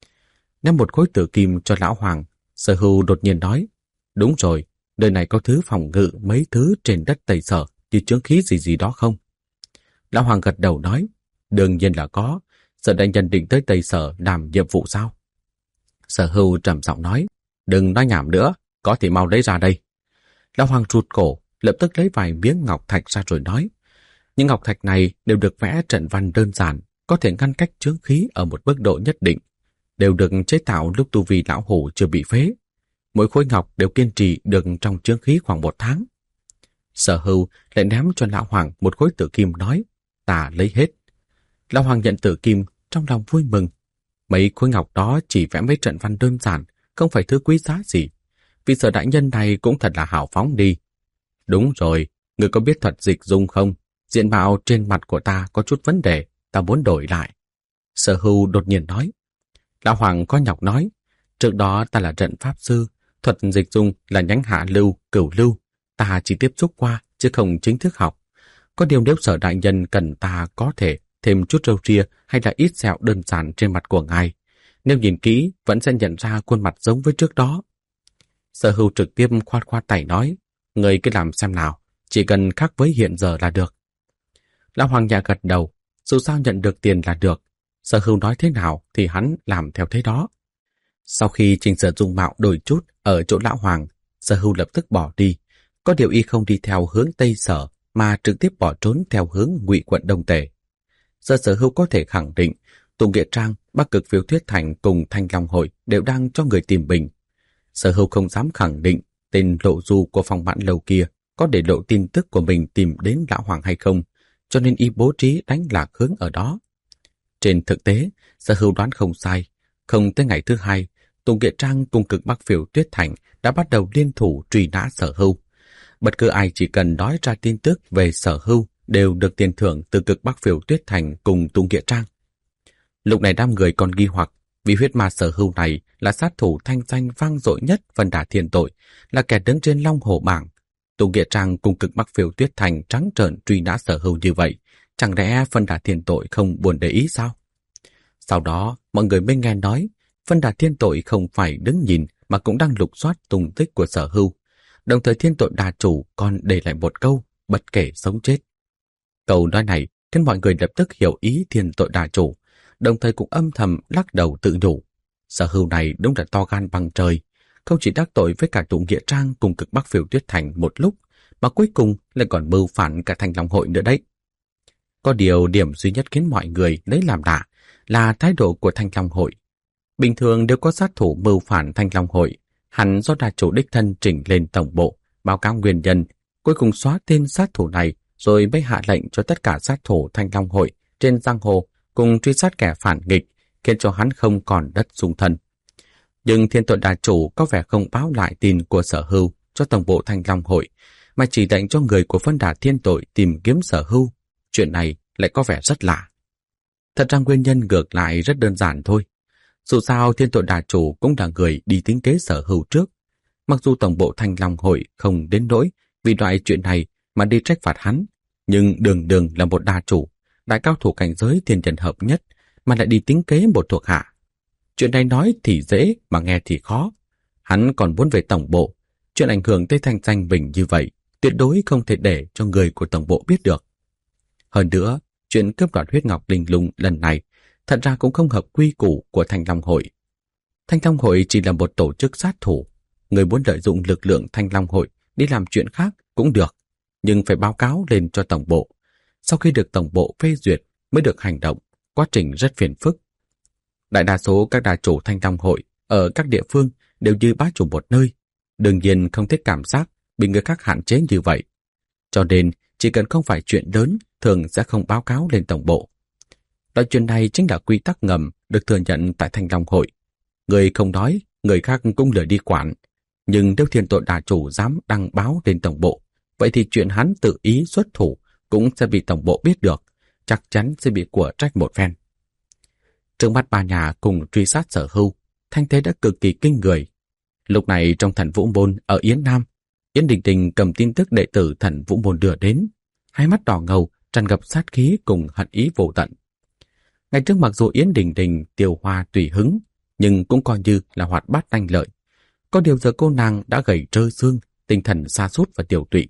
Ném một khối tử kim cho Lão Hoàng, Sở Hưu đột nhiên nói, đúng rồi, nơi này có thứ phòng ngự mấy thứ trên đất Tây Sở như chướng khí gì gì đó không? Lão Hoàng gật đầu nói, đương nhiên là có, Sở đại nhân định tới Tây Sở làm nhiệm vụ sao? Sở Hưu trầm giọng nói, đừng nói nhảm nữa, có thể mau lấy ra đây. Lão Hoàng rụt cổ, lập tức lấy vài miếng ngọc thạch ra rồi nói, những ngọc thạch này đều được vẽ trận văn đơn giản, có thể ngăn cách chướng khí ở một mức độ nhất định, đều được chế tạo lúc tu vi lão hổ chưa bị phế. Mỗi khối ngọc đều kiên trì được trong chướng khí khoảng 1 tháng. Sở Hưu lại ném cho Lão Hoàng một khối tử kim nói, ta lấy hết. Lão Hoàng nhận tử kim, trong lòng vui mừng. Mấy khối ngọc đó chỉ vẽ mấy trận văn đơn giản, không phải thứ quý giá gì. Vì Sở đại nhân này cũng thật là hào phóng đi. Đúng rồi, người có biết thuật dịch dung không? Diện mạo trên mặt của ta có chút vấn đề, ta muốn đổi lại. Sở Hưu đột nhiên nói. Lão Hoàng có nhọc nói, trước đó ta là trận pháp sư, thuật dịch dung là nhánh hạ lưu, cửu lưu, ta chỉ tiếp xúc qua chứ không chính thức học. Có điều nếu Sở đại nhân cần ta có thể thêm chút râu ria hay là ít sẹo đơn giản trên mặt của ngài. Nếu nhìn kỹ vẫn sẽ nhận ra khuôn mặt giống với trước đó. Sở Hưu trực tiếp khoát khoát tay nói, người cứ làm xem nào, chỉ cần khác với hiện giờ là được. Lão Hoàng nhà gật đầu, dù sao nhận được tiền là được. Sở Hưu nói thế nào thì hắn làm theo thế đó. Sau khi chỉnh sửa dung mạo đổi chút ở chỗ Lão Hoàng, Sở Hưu lập tức bỏ đi. Có điều y không đi theo hướng Tây Sở mà trực tiếp bỏ trốn theo hướng Ngụy quận Đông Tề. Giờ Sở Hưu có thể khẳng định Tùng Nghĩa Trang, Bắc Cực Phiêu Thuyết Thành cùng Thanh Long Hội đều đang cho người tìm mình. Sở Hưu không dám khẳng định tên lộ du của phòng bạn lầu kia có để lộ tin tức của mình tìm đến Lão Hoàng hay không, cho nên y bố trí đánh lạc hướng ở đó. Trên thực tế, Sở Hưu đoán không sai. Không tới ngày thứ 2, Tùng Nghĩa Trang cùng Cực Bắc Phiêu Tuyết Thành đã bắt đầu liên thủ truy nã Sở Hưu. Bất cứ ai chỉ cần nói ra tin tức về Sở Hưu đều được tiền thưởng từ Cực Bắc Phiêu Tuyết Thành cùng Tùng Nghĩa Trang. Lúc này đám người còn nghi hoặc vì huyết ma Sở Hưu này là sát thủ thanh danh vang dội nhất Vân Đà Thiên Tội, là kẻ đứng trên Long Hổ bảng. Tùng Nghĩa Trang cùng Cực Bắc Phiêu Tuyết Thành trắng trợn truy nã Sở Hưu như vậy, chẳng lẽ Vân Đà Thiên Tội không buồn để ý sao? Sau đó, mọi người mới nghe nói Vân Đà Thiên Tội không phải đứng nhìn mà cũng đang lục soát tung tích của Sở Hưu. Đồng thời Thiên Tội Đà Chủ còn để lại một câu, bất kể sống chết. Câu nói này khiến mọi người lập tức hiểu ý Thiên Tội Đà Chủ, đồng thời cũng âm thầm lắc đầu tự nhủ. Sở Hưu này đúng là to gan bằng trời, không chỉ đắc tội với cả Tùng Nghĩa Trang cùng Cực Bắc Phiêu Tuyết Thành một lúc, mà cuối cùng lại còn mưu phản cả Thanh Long Hội nữa đấy. Có điều điểm duy nhất khiến mọi người lấy làm lạ là thái độ của Thanh Long Hội. Bình thường đều có sát thủ mưu phản Thanh Long Hội, hẳn do Đà Chủ đích thân chỉnh lên tổng bộ, báo cáo nguyên nhân, cuối cùng xóa tên sát thủ này rồi mới hạ lệnh cho tất cả sát thủ Thanh Long Hội trên giang hồ cùng truy sát kẻ phản nghịch, khiến cho hắn không còn đất dung thân. Nhưng Thiên Tội Đà Chủ có vẻ không báo lại tin của Sở Hưu cho tổng bộ Thanh Long Hội, mà chỉ lệnh cho người của Vân Đà Thiên Tội tìm kiếm Sở Hưu. Chuyện này lại có vẻ rất lạ. Thật ra nguyên nhân ngược lại rất đơn giản thôi. Dù sao Thiên Tội Đà Chủ cũng là người đi tính kế Sở Hưu trước. Mặc dù tổng bộ Thanh Long Hội không đến nỗi vì loại chuyện này mà đi trách phạt hắn, nhưng đường đường là một đà chủ, đại cao thủ cảnh giới thiên nhân hợp nhất mà lại đi tính kế một thuộc hạ. Chuyện này nói thì dễ mà nghe thì khó. Hắn còn muốn về tổng bộ. Chuyện ảnh hưởng tới thanh danh mình như vậy tuyệt đối không thể để cho người của tổng bộ biết được. Hơn nữa, chuyện cướp đoạt huyết ngọc linh lung lần này thật ra cũng không hợp quy củ của Thanh Long Hội. Thanh Long Hội chỉ là một tổ chức sát thủ. Người muốn lợi dụng lực lượng Thanh Long Hội đi làm chuyện khác cũng được, nhưng phải báo cáo lên cho tổng bộ. Sau khi được tổng bộ phê duyệt mới được hành động, quá trình rất phiền phức. Đại đa số các đà chủ Thanh Long Hội ở các địa phương đều như bá chủ một nơi, đương nhiên không thích cảm giác bị người khác hạn chế như vậy. Cho nên, chỉ cần không phải chuyện lớn, thường sẽ không báo cáo lên tổng bộ. Loại chuyện này chính là quy tắc ngầm được thừa nhận tại Thanh Long Hội. Người không nói, người khác cũng lười đi quản. Nhưng nếu thiên tội đà chủ dám đăng báo lên tổng bộ, vậy thì chuyện hắn tự ý xuất thủ cũng sẽ bị tổng bộ biết được, chắc chắn sẽ bị của trách một phen. Trước mắt ba nhà cùng truy sát Sở Hưu, thanh thế đã cực kỳ kinh người. Lúc này trong Thần Vũ Môn ở Yến Nam, Yến Đình Đình cầm tin tức đệ tử Thần Vũ Môn đưa đến, hai mắt đỏ ngầu, tràn ngập sát khí cùng hận ý vô tận. Ngày trước mặc dù Yến Đình Đình tiêu hoa tùy hứng, nhưng cũng coi như là hoạt bát lanh lợi. Có điều giờ cô nàng đã gầy trơ xương, tinh thần sa sút và tiểu tụy.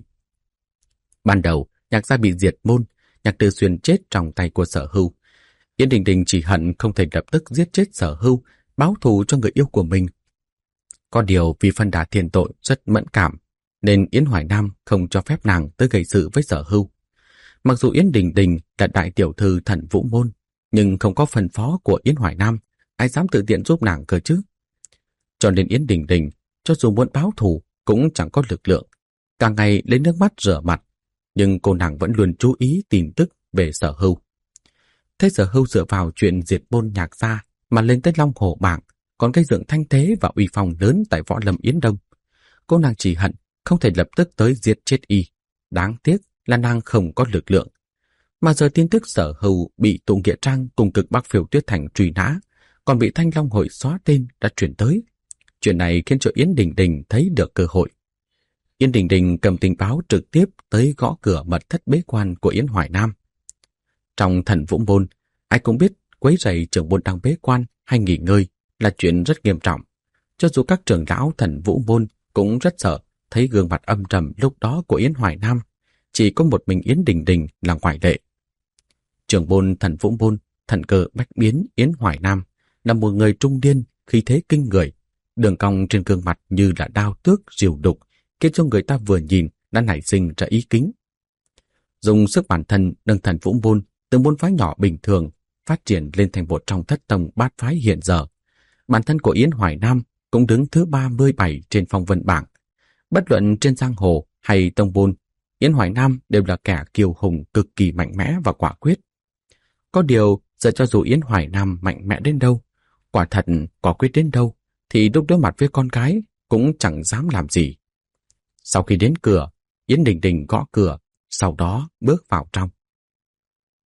Ban đầu, Nhạc gia bị diệt môn, Nhạc Tư Xuyên chết trong tay của Sở Hưu. Yến Đình Đình chỉ hận không thể lập tức giết chết Sở Hưu, báo thù cho người yêu của mình. Có điều vì phân đà tiền tội rất mẫn cảm, nên Yến Hoài Nam không cho phép nàng tới gây sự với Sở Hưu. Mặc dù Yến Đình Đình là đại tiểu thư Thần Vũ Môn, nhưng không có phân phó của Yến Hoài Nam, ai dám tự tiện giúp nàng cơ chứ? Cho nên Yến Đình Đình, cho dù muốn báo thù cũng chẳng có lực lượng, cả ngày lấy nước mắt rửa mặt, nhưng cô nàng vẫn luôn chú ý tin tức về Sở Hưu. Thế Sở Hưu dựa vào chuyện diệt môn Nhạc gia mà lên tới Long Hồ Bảng, còn gây dựng thanh thế và uy phong lớn tại Võ Lâm Yến Đông. Cô nàng chỉ hận không thể lập tức tới giết chết y. Đáng tiếc là nàng không có lực lượng. Mà giờ tin tức Sở Hưu bị Tụ Nghĩa Trang cùng Cực Bắc Phiêu Tuyết Thành truy nã, còn bị Thanh Long Hội xóa tên đã chuyển tới. Chuyện này khiến cho Yến Đình Đình thấy được cơ hội. Yến Đình Đình cầm tình báo trực tiếp tới gõ cửa mật thất bế quan của Yến Hoài Nam. Trong Thần Vũ Môn, ai cũng biết quấy rầy trưởng môn đang bế quan hay nghỉ ngơi là chuyện rất nghiêm trọng. Cho dù các trưởng lão Thần Vũ Môn cũng rất sợ thấy gương mặt âm trầm lúc đó của Yến Hoài Nam, chỉ có một mình Yến Đình Đình là ngoại lệ. Trưởng môn Thần Vũ Môn, thần cơ bách biến Yến Hoài Nam là một người trung niên, khí thế kinh người, đường cong trên gương mặt như là đao tước diều đục, khiến cho người ta vừa nhìn đã nảy sinh ra ý kính. Dùng sức bản thân nâng Thần Vũ Môn từ môn phái nhỏ bình thường phát triển lên thành một trong thất tông bát phái hiện giờ. Bản thân của Yến Hoài Nam cũng đứng thứ 37 trên phong vân bảng. Bất luận trên giang hồ hay tông môn, Yến Hoài Nam đều là kẻ kiêu hùng cực kỳ mạnh mẽ và quả quyết. Có điều, giờ cho dù Yến Hoài Nam mạnh mẽ đến đâu, quả thật quả quyết đến đâu, thì lúc đối mặt với con gái cũng chẳng dám làm gì. Sau khi đến cửa, Yến Đình Đình gõ cửa, sau đó bước vào trong.